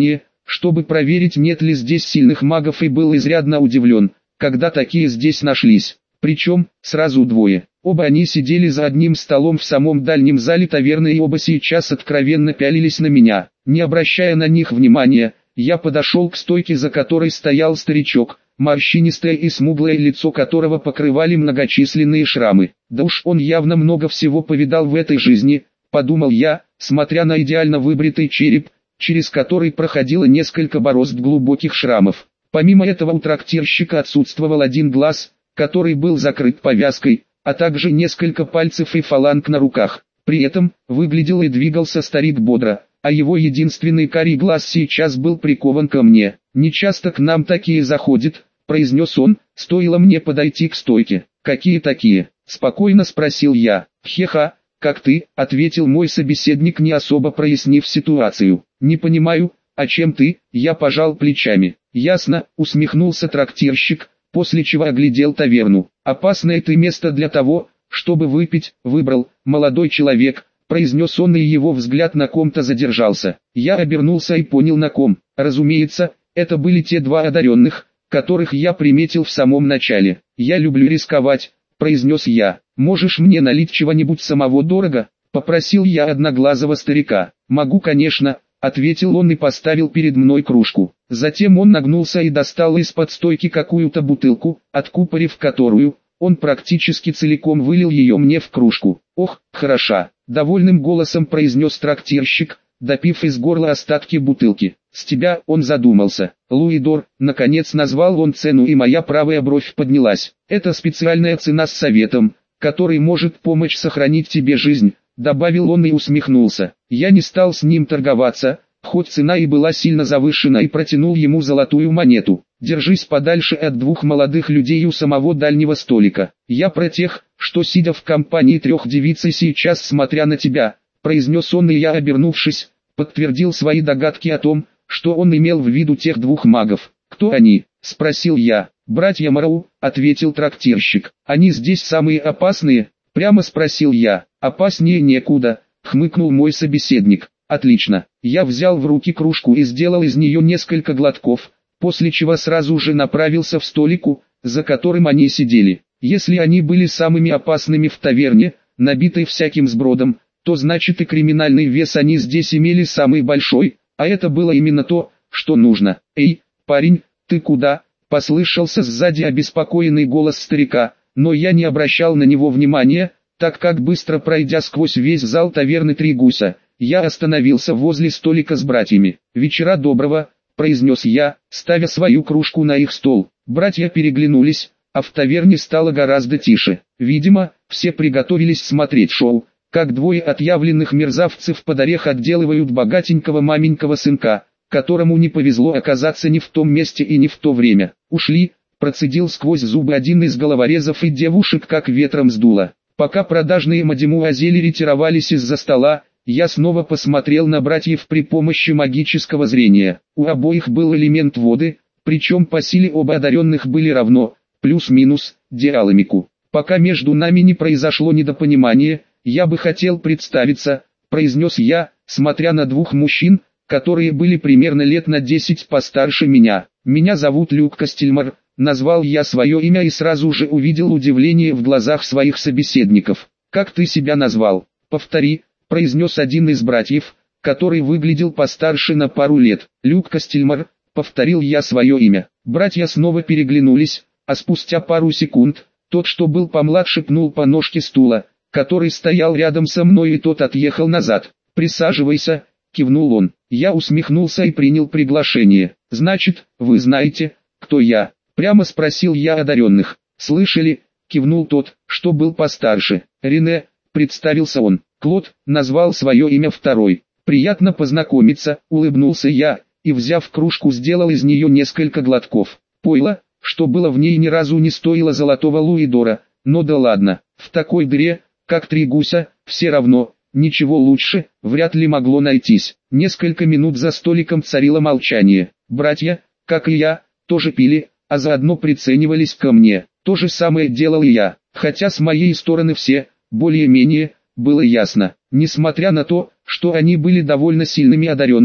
чтобы проверить, нет ли здесь сильных магов, и был изрядно удивлен, когда такие здесь нашлись. Причем, сразу двое. Оба они сидели за одним столом в самом дальнем зале таверны, и оба сейчас откровенно пялились на меня. Не обращая на них внимания, я подошел к стойке, за которой стоял старичок, морщинистое и смуглое лицо которого покрывали многочисленные шрамы. Да уж, он явно много всего повидал в этой жизни, подумал я, смотря на идеально выбритый череп, через который проходило несколько борозд глубоких шрамов. Помимо этого у трактирщика отсутствовал один глаз, который был закрыт повязкой, а также несколько пальцев и фаланг на руках. При этом, выглядел и двигался старик бодро, а его единственный карий глаз сейчас был прикован ко мне. «Не часто к нам такие заходят», — произнес он, стоило мне подойти к стойке. «Какие такие?» — спокойно спросил я. «Хеха, как ты», — ответил мой собеседник, не особо прояснив ситуацию. «Не понимаю, а чем ты?» — я пожал плечами. «Ясно», — усмехнулся трактирщик, после чего оглядел таверну. «Опасное ты место для того, чтобы выпить, выбрал, молодой человек», — произнес он, и его взгляд на ком-то задержался. Я обернулся и понял, на ком. Разумеется, это были те два одаренных, которых я приметил в самом начале. «Я люблю рисковать», — произнес я. «Можешь мне налить чего-нибудь самого дорого?» — попросил я одноглазого старика. «Могу, конечно», — ответил он и поставил перед мной кружку. Затем он нагнулся и достал из-под стойки какую-то бутылку, откупорив которую, он практически целиком вылил ее мне в кружку. «Ох, хороша», — довольным голосом произнес трактирщик, допив из горла остатки бутылки. «С тебя», — он задумался. «Луидор», — наконец назвал он цену, и моя правая бровь поднялась. «Это специальная цена с советом, который может помочь сохранить тебе жизнь», — добавил он и усмехнулся. Я не стал с ним торговаться, хоть цена и была сильно завышена, и протянул ему золотую монету. «Держись подальше от двух молодых людей у самого дальнего столика. Я про тех, что сидя в компании трех девиц и сейчас смотря на тебя», — произнес он, и я, обернувшись, подтвердил свои догадки о том, что он имел в виду тех двух магов. «Кто они?» — спросил я. «Братья Марау», — ответил трактирщик. «Они здесь самые опасные?» — прямо спросил я. «Опаснее некуда», — хмыкнул мой собеседник. «Отлично». Я взял в руки кружку и сделал из нее несколько глотков, после чего сразу же направился в столику, за которым они сидели. Если они были самыми опасными в таверне, набитой всяким сбродом, то значит и криминальный вес они здесь имели самый большой, а это было именно то, что нужно. «Эй, парень, ты куда?» — послышался сзади обеспокоенный голос старика, но я не обращал на него внимания, так как, быстро пройдя сквозь весь зал таверны «Три гуся», я остановился возле столика с братьями. «Вечера доброго», — произнес я, ставя свою кружку на их стол. Братья переглянулись, а в таверне стало гораздо тише. Видимо, все приготовились смотреть шоу, как двое отъявленных мерзавцев под орех отделывают богатенького маменького сынка, которому не повезло оказаться ни в том месте и не в то время. «Ушли», — процедил сквозь зубы один из головорезов, и девушек как ветром сдуло. Пока продажные мадемуазели ретировались из-за стола, я снова посмотрел на братьев при помощи магического зрения. У обоих был элемент воды, причем по силе оба одаренных были равно, плюс-минус, диаламику. «Пока между нами не произошло недопонимание, я бы хотел представиться», — произнес я, смотря на двух мужчин, которые были примерно лет на десять постарше меня. «Меня зовут Люк Кастельмар», — назвал я свое имя и сразу же увидел удивление в глазах своих собеседников. «Как ты себя назвал?» «Повтори», — произнес один из братьев, который выглядел постарше на пару лет. «Люк Кастельмар», — повторил я свое имя. Братья снова переглянулись, а спустя пару секунд, тот, что был помладше, пнул по ножке стула, который стоял рядом со мной, и тот отъехал назад. «Присаживайся», — кивнул он. Я усмехнулся и принял приглашение. «Значит, вы знаете, кто я?» — прямо спросил я одаренных. «Слышали?» — кивнул тот, что был постарше. «Рене», — представился он. «Клод», — назвал свое имя второй. «Приятно познакомиться», — улыбнулся я, и, взяв кружку, сделал из нее несколько глотков. Пойло, что было в ней, ни разу не стоило золотого луидора, но да ладно, в такой дыре, как «Три гуся», все равно, ничего лучше, вряд ли могло найтись. Несколько минут за столиком царило молчание. Братья, как и я, тоже пили, а заодно приценивались ко мне. То же самое делал и я, хотя с моей стороны все, более-менее, было ясно. Несмотря на то, что они были довольно сильными одаренными,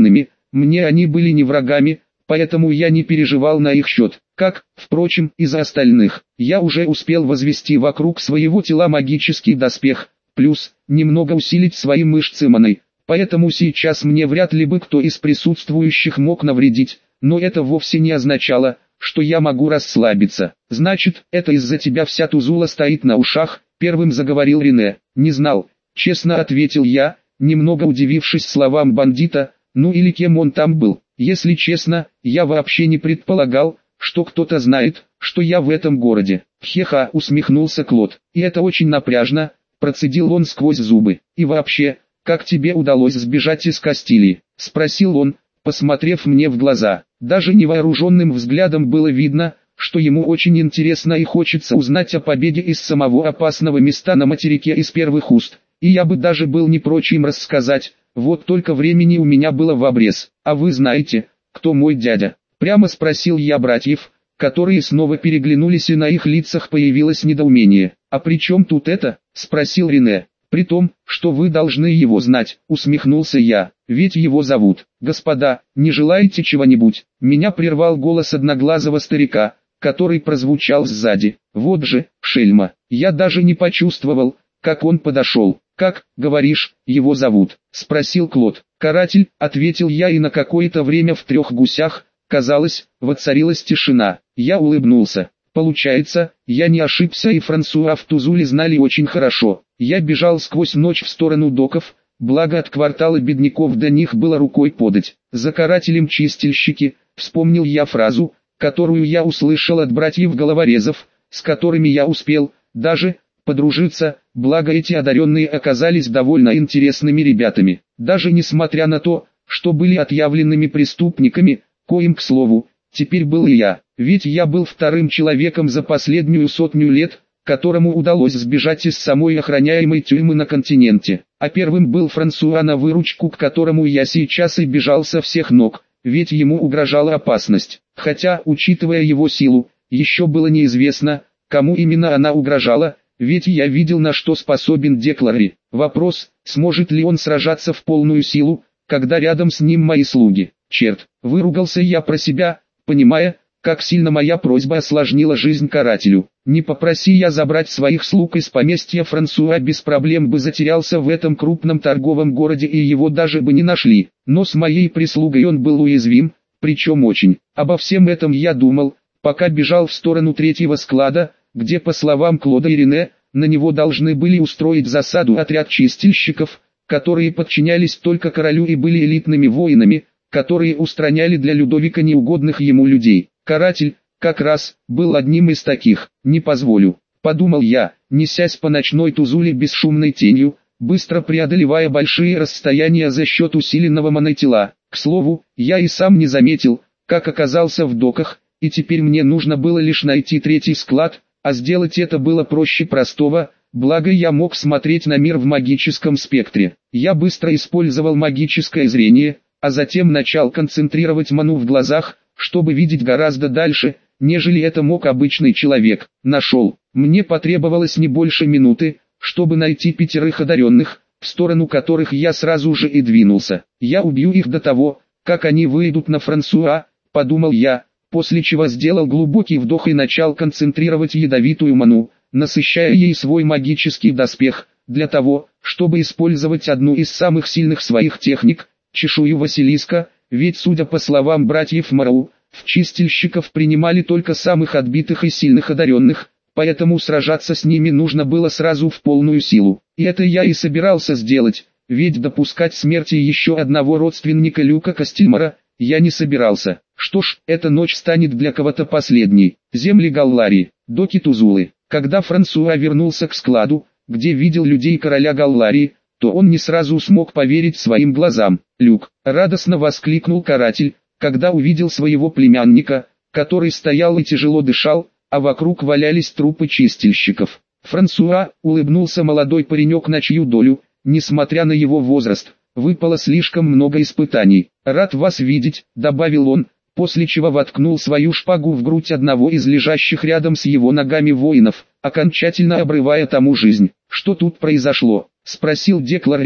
мне они были не врагами, поэтому я не переживал на их счет, как, впрочем, и за остальных. Я уже успел возвести вокруг своего тела магический доспех, плюс, немного усилить свои мышцы маной, поэтому сейчас мне вряд ли бы кто из присутствующих мог навредить, но это вовсе не означало, что я могу расслабиться. Значит, это из-за тебя вся Тузула стоит на ушах, первым заговорил Рене. Не знал, честно ответил я, немного удивившись словам бандита, ну или кем он там был. Если честно, я вообще не предполагал, что кто-то знает, что я в этом городе. Хеха, усмехнулся Клод. И это очень напряжно, процедил он сквозь зубы. И вообще, как тебе удалось сбежать из Кастилии? Спросил он, посмотрев мне в глаза. Даже невооруженным взглядом было видно, что ему очень интересно и хочется узнать о побеге из самого опасного места на материке из первых уст. И я бы даже был не прочь им рассказать, вот только времени у меня было в обрез. А вы знаете, кто мой дядя? Прямо спросил я братьев, которые снова переглянулись, и на их лицах появилось недоумение. А при чем тут это? Спросил Рене. При том, что вы должны его знать, усмехнулся я, ведь его зовут. Господа, не желаете чего-нибудь? Меня прервал голос одноглазого старика, который прозвучал сзади. Вот же, шельма, я даже не почувствовал, как он подошел. Как, говоришь, его зовут? Спросил Клод. Каратель, ответил я, и на какое-то время в трех гусях, казалось, воцарилась тишина. Я улыбнулся. Получается, я не ошибся, и Франсуа в Тузуле знали очень хорошо. Я бежал сквозь ночь в сторону доков, благо от квартала бедняков до них было рукой подать. За карателем чистильщики, вспомнил я фразу, которую я услышал от братьев-головорезов, с которыми я успел, даже, подружиться, благо эти одаренные оказались довольно интересными ребятами. Даже несмотря на то, что были отъявленными преступниками, коим, к слову, теперь был и я, ведь я был вторым человеком за последнюю сотню лет, которому удалось сбежать из самой охраняемой тюрьмы на континенте, а первым был Франсуа, на выручку к которому я сейчас и бежал со всех ног, ведь ему угрожала опасность, хотя, учитывая его силу, еще было неизвестно, кому именно она угрожала, ведь я видел, на что способен Деклари. Вопрос, сможет ли он сражаться в полную силу, когда рядом с ним мои слуги. Черт, выругался я про себя, понимая, как сильно моя просьба осложнила жизнь карателю. Не попроси я забрать своих слуг из поместья Франсуа, без проблем бы затерялся в этом крупном торговом городе и его даже бы не нашли. Но с моей прислугой он был уязвим, причем очень. Обо всем этом я думал, пока бежал в сторону третьего склада, где, по словам Клода и Рене, на него должны были устроить засаду отряд чистильщиков, которые подчинялись только королю и были элитными воинами, которые устраняли для Людовика неугодных ему людей. Каратель, как раз, был одним из таких. Не позволю, подумал я, несясь по ночной Тузуле бесшумной тенью, быстро преодолевая большие расстояния за счет усиленного манотела. К слову, я и сам не заметил, как оказался в доках, и теперь мне нужно было лишь найти третий склад, а сделать это было проще простого, благо я мог смотреть на мир в магическом спектре. Я быстро использовал магическое зрение, а затем начал концентрировать ману в глазах, чтобы видеть гораздо дальше, нежели это мог обычный человек. Нашел. Мне потребовалось не больше минуты, чтобы найти пятерых одаренных, в сторону которых я сразу же и двинулся. Я убью их до того, как они выйдут на Франсуа, подумал я, после чего сделал глубокий вдох и начал концентрировать ядовитую ману, насыщая ей свой магический доспех, для того, чтобы использовать одну из самых сильных своих техник, чешую Василиска, ведь, судя по словам братьев Марау, в чистильщиков принимали только самых отбитых и сильных одаренных, поэтому сражаться с ними нужно было сразу в полную силу. И это я и собирался сделать, ведь допускать смерти еще одного родственника Люка Кастильмара я не собирался. Что ж, эта ночь станет для кого-то последней. Земли Галларии, доки Тузулы. Когда Франсуа вернулся к складу, где видел людей короля Галларии, то он не сразу смог поверить своим глазам. «Люк!» — радостно воскликнул каратель, когда увидел своего племянника, который стоял и тяжело дышал, а вокруг валялись трупы чистильщиков. Франсуа, улыбнулся молодой паренек, на чью долю, несмотря на его возраст, выпало слишком много испытаний. «Рад вас видеть», — добавил он, после чего воткнул свою шпагу в грудь одного из лежащих рядом с его ногами воинов, окончательно обрывая тому жизнь. «Что тут произошло?» — спросил Деклари,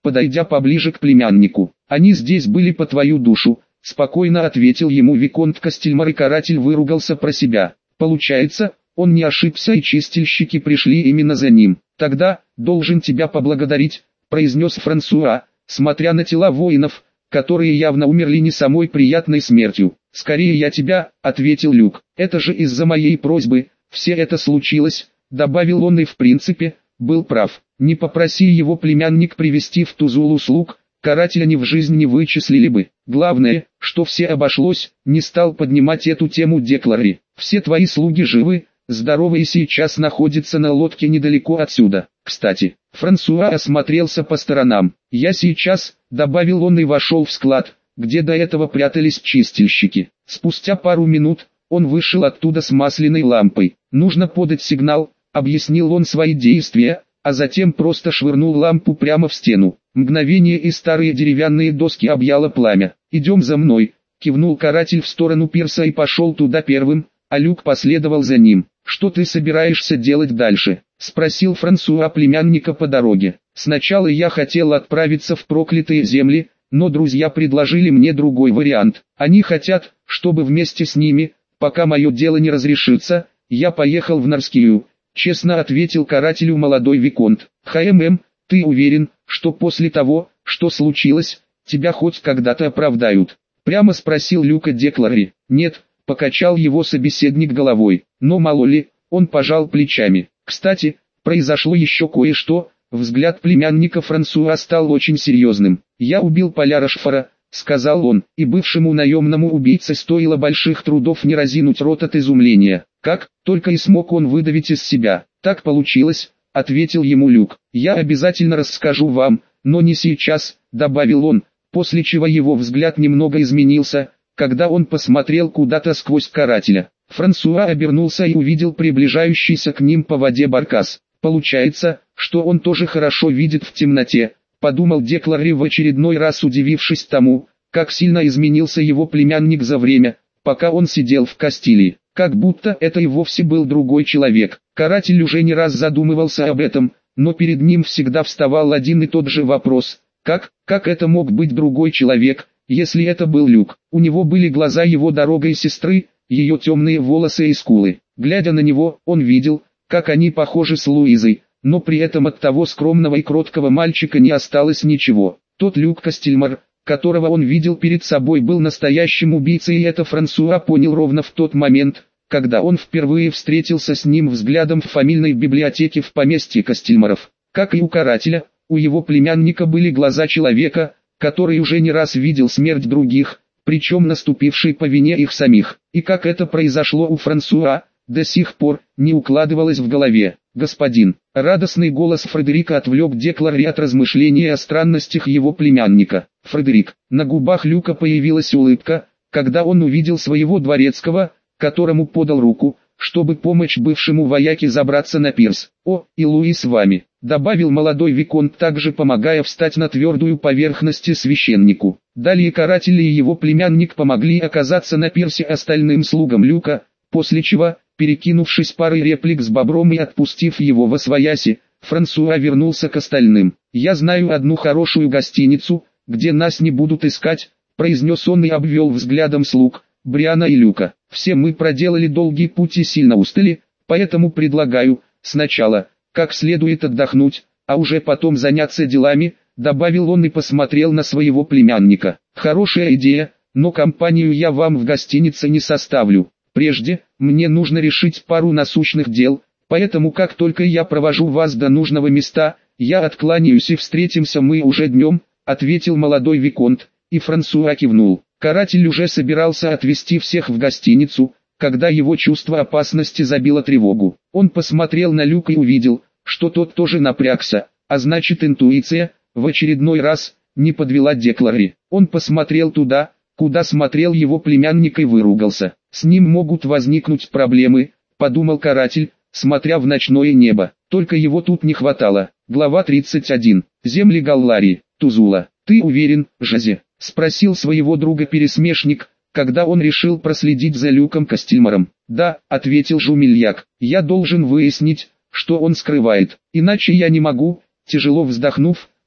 подойдя поближе к племяннику. «Они здесь были по твою душу», — спокойно ответил ему виконт Кастельмар, и каратель выругался про себя. Получается, он не ошибся, и чистильщики пришли именно за ним. «Тогда, должен тебя поблагодарить», — произнес Франсуа, смотря на тела воинов, которые явно умерли не самой приятной смертью. «Скорее я тебя», — ответил Люк. «Это же из-за моей просьбы, все это случилось», — добавил он, и в принципе, был прав. Не попроси его племянник привести в Тузулу слуг, карателя ни в жизнь не вычислили бы. Главное, что все обошлось, не стал поднимать эту тему Деклари. «Все твои слуги живы, здоровы и сейчас находятся на лодке недалеко отсюда. Кстати». Франсуа осмотрелся по сторонам. «Я сейчас», — добавил он, и вошел в склад, где до этого прятались чистильщики. Спустя пару минут, он вышел оттуда с масляной лампой. «Нужно подать сигнал», — объяснил он свои действия, а затем просто швырнул лампу прямо в стену. Мгновение, и старые деревянные доски объяло пламя. «Идем за мной», — кивнул каратель в сторону пирса и пошел туда первым, а Люк последовал за ним. «Что ты собираешься делать дальше?» — спросил Франсуа племянника по дороге. «Сначала я хотел отправиться в проклятые земли, но друзья предложили мне другой вариант. Они хотят, чтобы вместе с ними, пока мое дело не разрешится, я поехал в Нарскию», — честно ответил карателю молодой виконт. «ХММ, ты уверен, что после того, что случилось, тебя хоть когда-то оправдают?» — прямо спросил Люка Деклари. «Нет», — покачал его собеседник головой. «Но мало ли», — он пожал плечами. «Кстати, произошло еще кое-что». Взгляд племянника Франсуа стал очень серьезным. «Я убил Поляра Шфара», — сказал он, и бывшему наемному убийце стоило больших трудов не разинуть рот от изумления. «Как?» — только и смог он выдавить из себя. «Так получилось», — ответил ему Люк. «Я обязательно расскажу вам, но не сейчас», — добавил он, после чего его взгляд немного изменился, когда он посмотрел куда-то сквозь карателя. Франсуа обернулся и увидел приближающийся к ним по воде баркас. «Получается, что он тоже хорошо видит в темноте», — подумал Деклари, в очередной раз удивившись тому, как сильно изменился его племянник за время, пока он сидел в Кастилии. Как будто это и вовсе был другой человек. Каратель уже не раз задумывался об этом, но перед ним всегда вставал один и тот же вопрос. Как, как это мог быть другой человек, если это был Люк? У него были глаза его дорогой сестры, ее темные волосы и скулы. Глядя на него, он видел, как они похожи с Луизой, но при этом от того скромного и кроткого мальчика не осталось ничего. Тот Люк Кастельмар, которого он видел перед собой, был настоящим убийцей, и это Франсуа понял ровно в тот момент, когда он впервые встретился с ним взглядом в фамильной библиотеке в поместье Кастельмаров. Как и у карателя, у его племянника были глаза человека, который уже не раз видел смерть других, причем наступившей по вине их самих. И как это произошло у Франсуа, до сих пор не укладывалось в голове. «Господин!» — радостный голос Фредерика отвлек Деклари от размышления о странностях его племянника. «Фредерик!» На губах Люка появилась улыбка, когда он увидел своего дворецкого, которому подал руку, чтобы помочь бывшему вояке забраться на пирс. «О, и Луи с вами», — добавил молодой виконт, также помогая встать на твердую поверхность священнику. Далее каратель и его племянник помогли оказаться на пирсе остальным слугам Люка, после чего, перекинувшись парой реплик с бобром и отпустив его восвояси, Франсуа вернулся к остальным. «Я знаю одну хорошую гостиницу, где нас не будут искать», — произнес он и обвел взглядом слуг, Бриана и Люка. «Все мы проделали долгий путь и сильно устали, поэтому предлагаю, сначала, как следует отдохнуть, а уже потом заняться делами», — добавил он и посмотрел на своего племянника. «Хорошая идея, но компанию я вам в гостинице не составлю. Прежде, мне нужно решить пару насущных дел, поэтому как только я провожу вас до нужного места, я откланяюсь и встретимся мы уже днем», — ответил молодой виконт, и Франсуа кивнул. Каратель уже собирался отвезти всех в гостиницу, когда его чувство опасности забило тревогу. Он посмотрел на Люка и увидел, что тот тоже напрягся, а значит интуиция, в очередной раз, не подвела Деклари. Он посмотрел туда, куда смотрел его племянник, и выругался. «С ним могут возникнуть проблемы», — подумал каратель, смотря в ночное небо. Только его тут не хватало. Глава тридцать один. Земли Галларии, Тузула. «Ты уверен, Жозе?» — спросил своего друга-пересмешник, когда он решил проследить за Люком Кастельмаром. «Да», — ответил Жумельяк, — «я должен выяснить, что он скрывает, иначе я не могу», — тяжело вздохнув,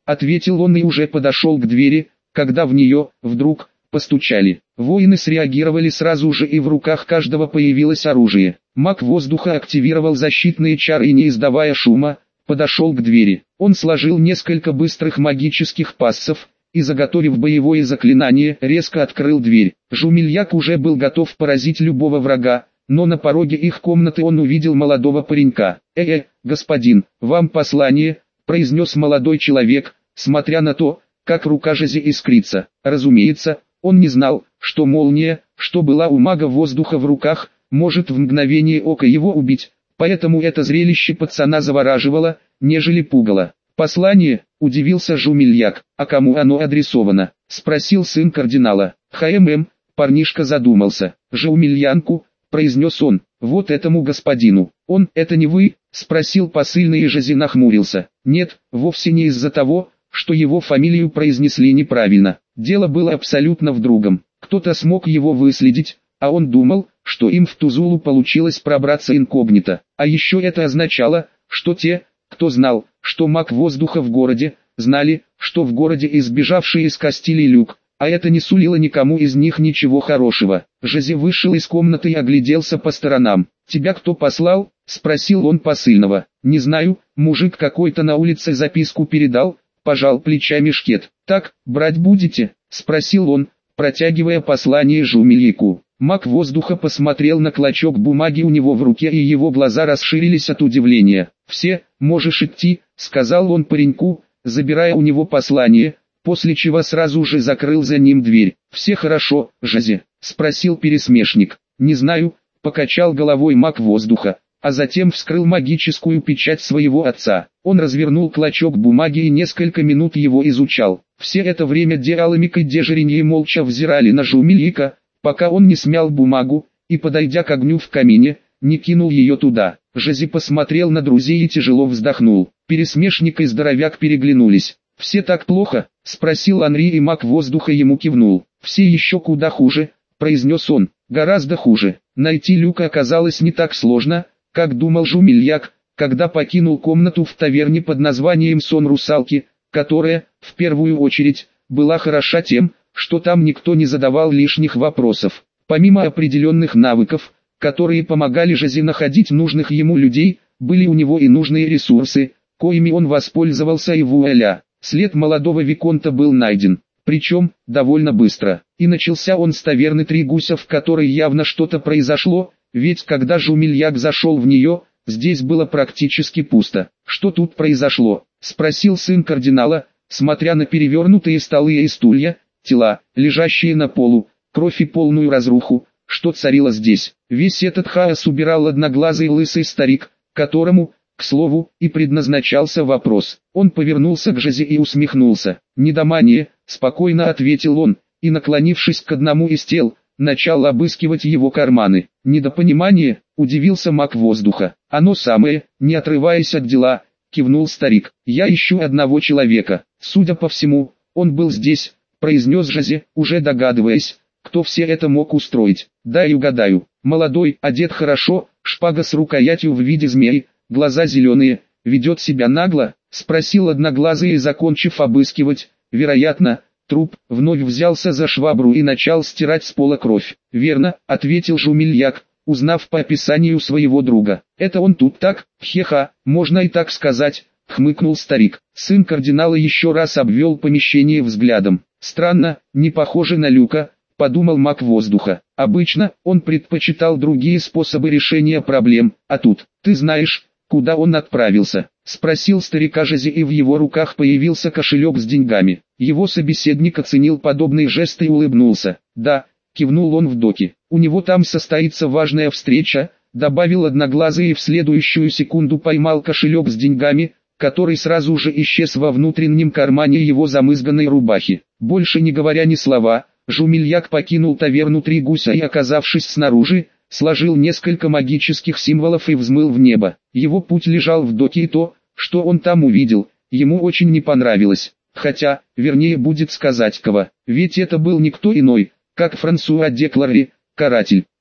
ответил он и уже подошел к двери, когда в нее, вдруг, постучали. Воины среагировали сразу же и в руках каждого появилось оружие. Маг воздуха активировал защитные чары и не издавая шума, подошел к двери. Он сложил несколько быстрых магических пассов, и заготовив боевое заклинание, резко открыл дверь. Жумельяк уже был готов поразить любого врага, но на пороге их комнаты он увидел молодого паренька. «Э-э, господин, вам послание», — произнес молодой человек, смотря на то, как рука Жази искрится. Разумеется, он не знал, что молния, что была у мага воздуха в руках, может в мгновение ока его убить, поэтому это зрелище пацана завораживало, нежели пугало. «Послание?» – удивился Жумельяк. «А кому оно адресовано?» – спросил сын кардинала. «ХММ», – парнишка задумался. «Жумельянку», – произнес он, – «вот этому господину». «Он, это не вы?» – спросил посыльный, и Жази нахмурился. «Нет, вовсе не из-за того, что его фамилию произнесли неправильно. Дело было абсолютно в другом. Кто-то смог его выследить, а он думал, что им в Тузулу получилось пробраться инкогнито. А еще это означало, что те, кто знал, что маг воздуха в городе, знали, что в городе избежавший из Кастилии Люк, а это не сулило никому из них ничего хорошего». Жази вышел из комнаты и огляделся по сторонам. «Тебя кто послал?» – спросил он посыльного. «Не знаю, мужик какой-то на улице записку передал», – пожал плечами Шкет. «Так, брать будете?» – спросил он, протягивая послание Жумельяку. Маг воздуха посмотрел на клочок бумаги у него в руке, и его глаза расширились от удивления. «Все, можешь идти», — сказал он пареньку, забирая у него послание, после чего сразу же закрыл за ним дверь. «Все хорошо, Жази?» — спросил пересмешник. «Не знаю», — покачал головой маг воздуха, а затем вскрыл магическую печать своего отца. Он развернул клочок бумаги и несколько минут его изучал. Все это время Диаламик и Дежеринье молча взирали на Жумельяка, пока он не смял бумагу, и, подойдя к огню в камине, не кинул ее туда. Жази посмотрел на друзей и тяжело вздохнул. Пересмешник и здоровяк переглянулись. «Все так плохо?» — спросил Анри, и маг воздуха ему кивнул. «Все еще куда хуже», — произнес он. «Гораздо хуже. Найти Люка оказалось не так сложно, как думал Жумельяк, когда покинул комнату в таверне под названием «Сон русалки», которая, в первую очередь, была хороша тем, что там никто не задавал лишних вопросов. Помимо определенных навыков, которые помогали Жази находить нужных ему людей, были у него и нужные ресурсы, коими он воспользовался, и вуаля, след молодого виконта был найден, причем, довольно быстро. И начался он с таверны «Три гуся», в которой явно что-то произошло, ведь когда Жумельяк зашел в нее, здесь было практически пусто. «Что тут произошло?» — спросил сын кардинала, смотря на перевернутые столы и стулья, тела, лежащие на полу, кровь и полную разруху, что царило здесь. Весь этот хаос убирал одноглазый лысый старик, которому, к слову, и предназначался вопрос. Он повернулся к Жази и усмехнулся. «Недомание», — спокойно ответил он, и, наклонившись к одному из тел, начал обыскивать его карманы. «Недопонимание», — удивился маг воздуха. «Оно самое», — не отрываясь от дела, кивнул старик. «Я ищу одного человека. Судя по всему, он был здесь», — произнес Жази, уже догадываясь, кто все это мог устроить. «Дай угадаю. Молодой, одет хорошо, шпага с рукоятью в виде змеи, глаза зеленые, ведет себя нагло?» — спросил одноглазый, и, закончив обыскивать, вероятно, труп, вновь взялся за швабру и начал стирать с пола кровь. «Верно», — ответил Жумельяк, узнав по описанию своего друга. «Это он тут так, хеха, можно и так сказать», — хмыкнул старик. Сын кардинала еще раз обвел помещение взглядом. «Странно, не похоже на Люка», — подумал маг воздуха. Обычно он предпочитал другие способы решения проблем, а тут, «Ты знаешь, куда он отправился?» — спросил старика Жази, и в его руках появился кошелек с деньгами. Его собеседник оценил подобный жест и улыбнулся. «Да», — кивнул он в доке, — «у него там состоится важная встреча», — добавил одноглазый, и в следующую секунду поймал кошелек с деньгами, который сразу же исчез во внутреннем кармане его замызганной рубахи. Больше не говоря ни слова, Жумельяк покинул таверну «Три гуся» и, оказавшись снаружи, сложил несколько магических символов и взмыл в небо. Его путь лежал в доке, и то, что он там увидел, ему очень не понравилось. Хотя, вернее будет сказать кого, ведь это был никто иной, как Франсуа де Клари, каратель.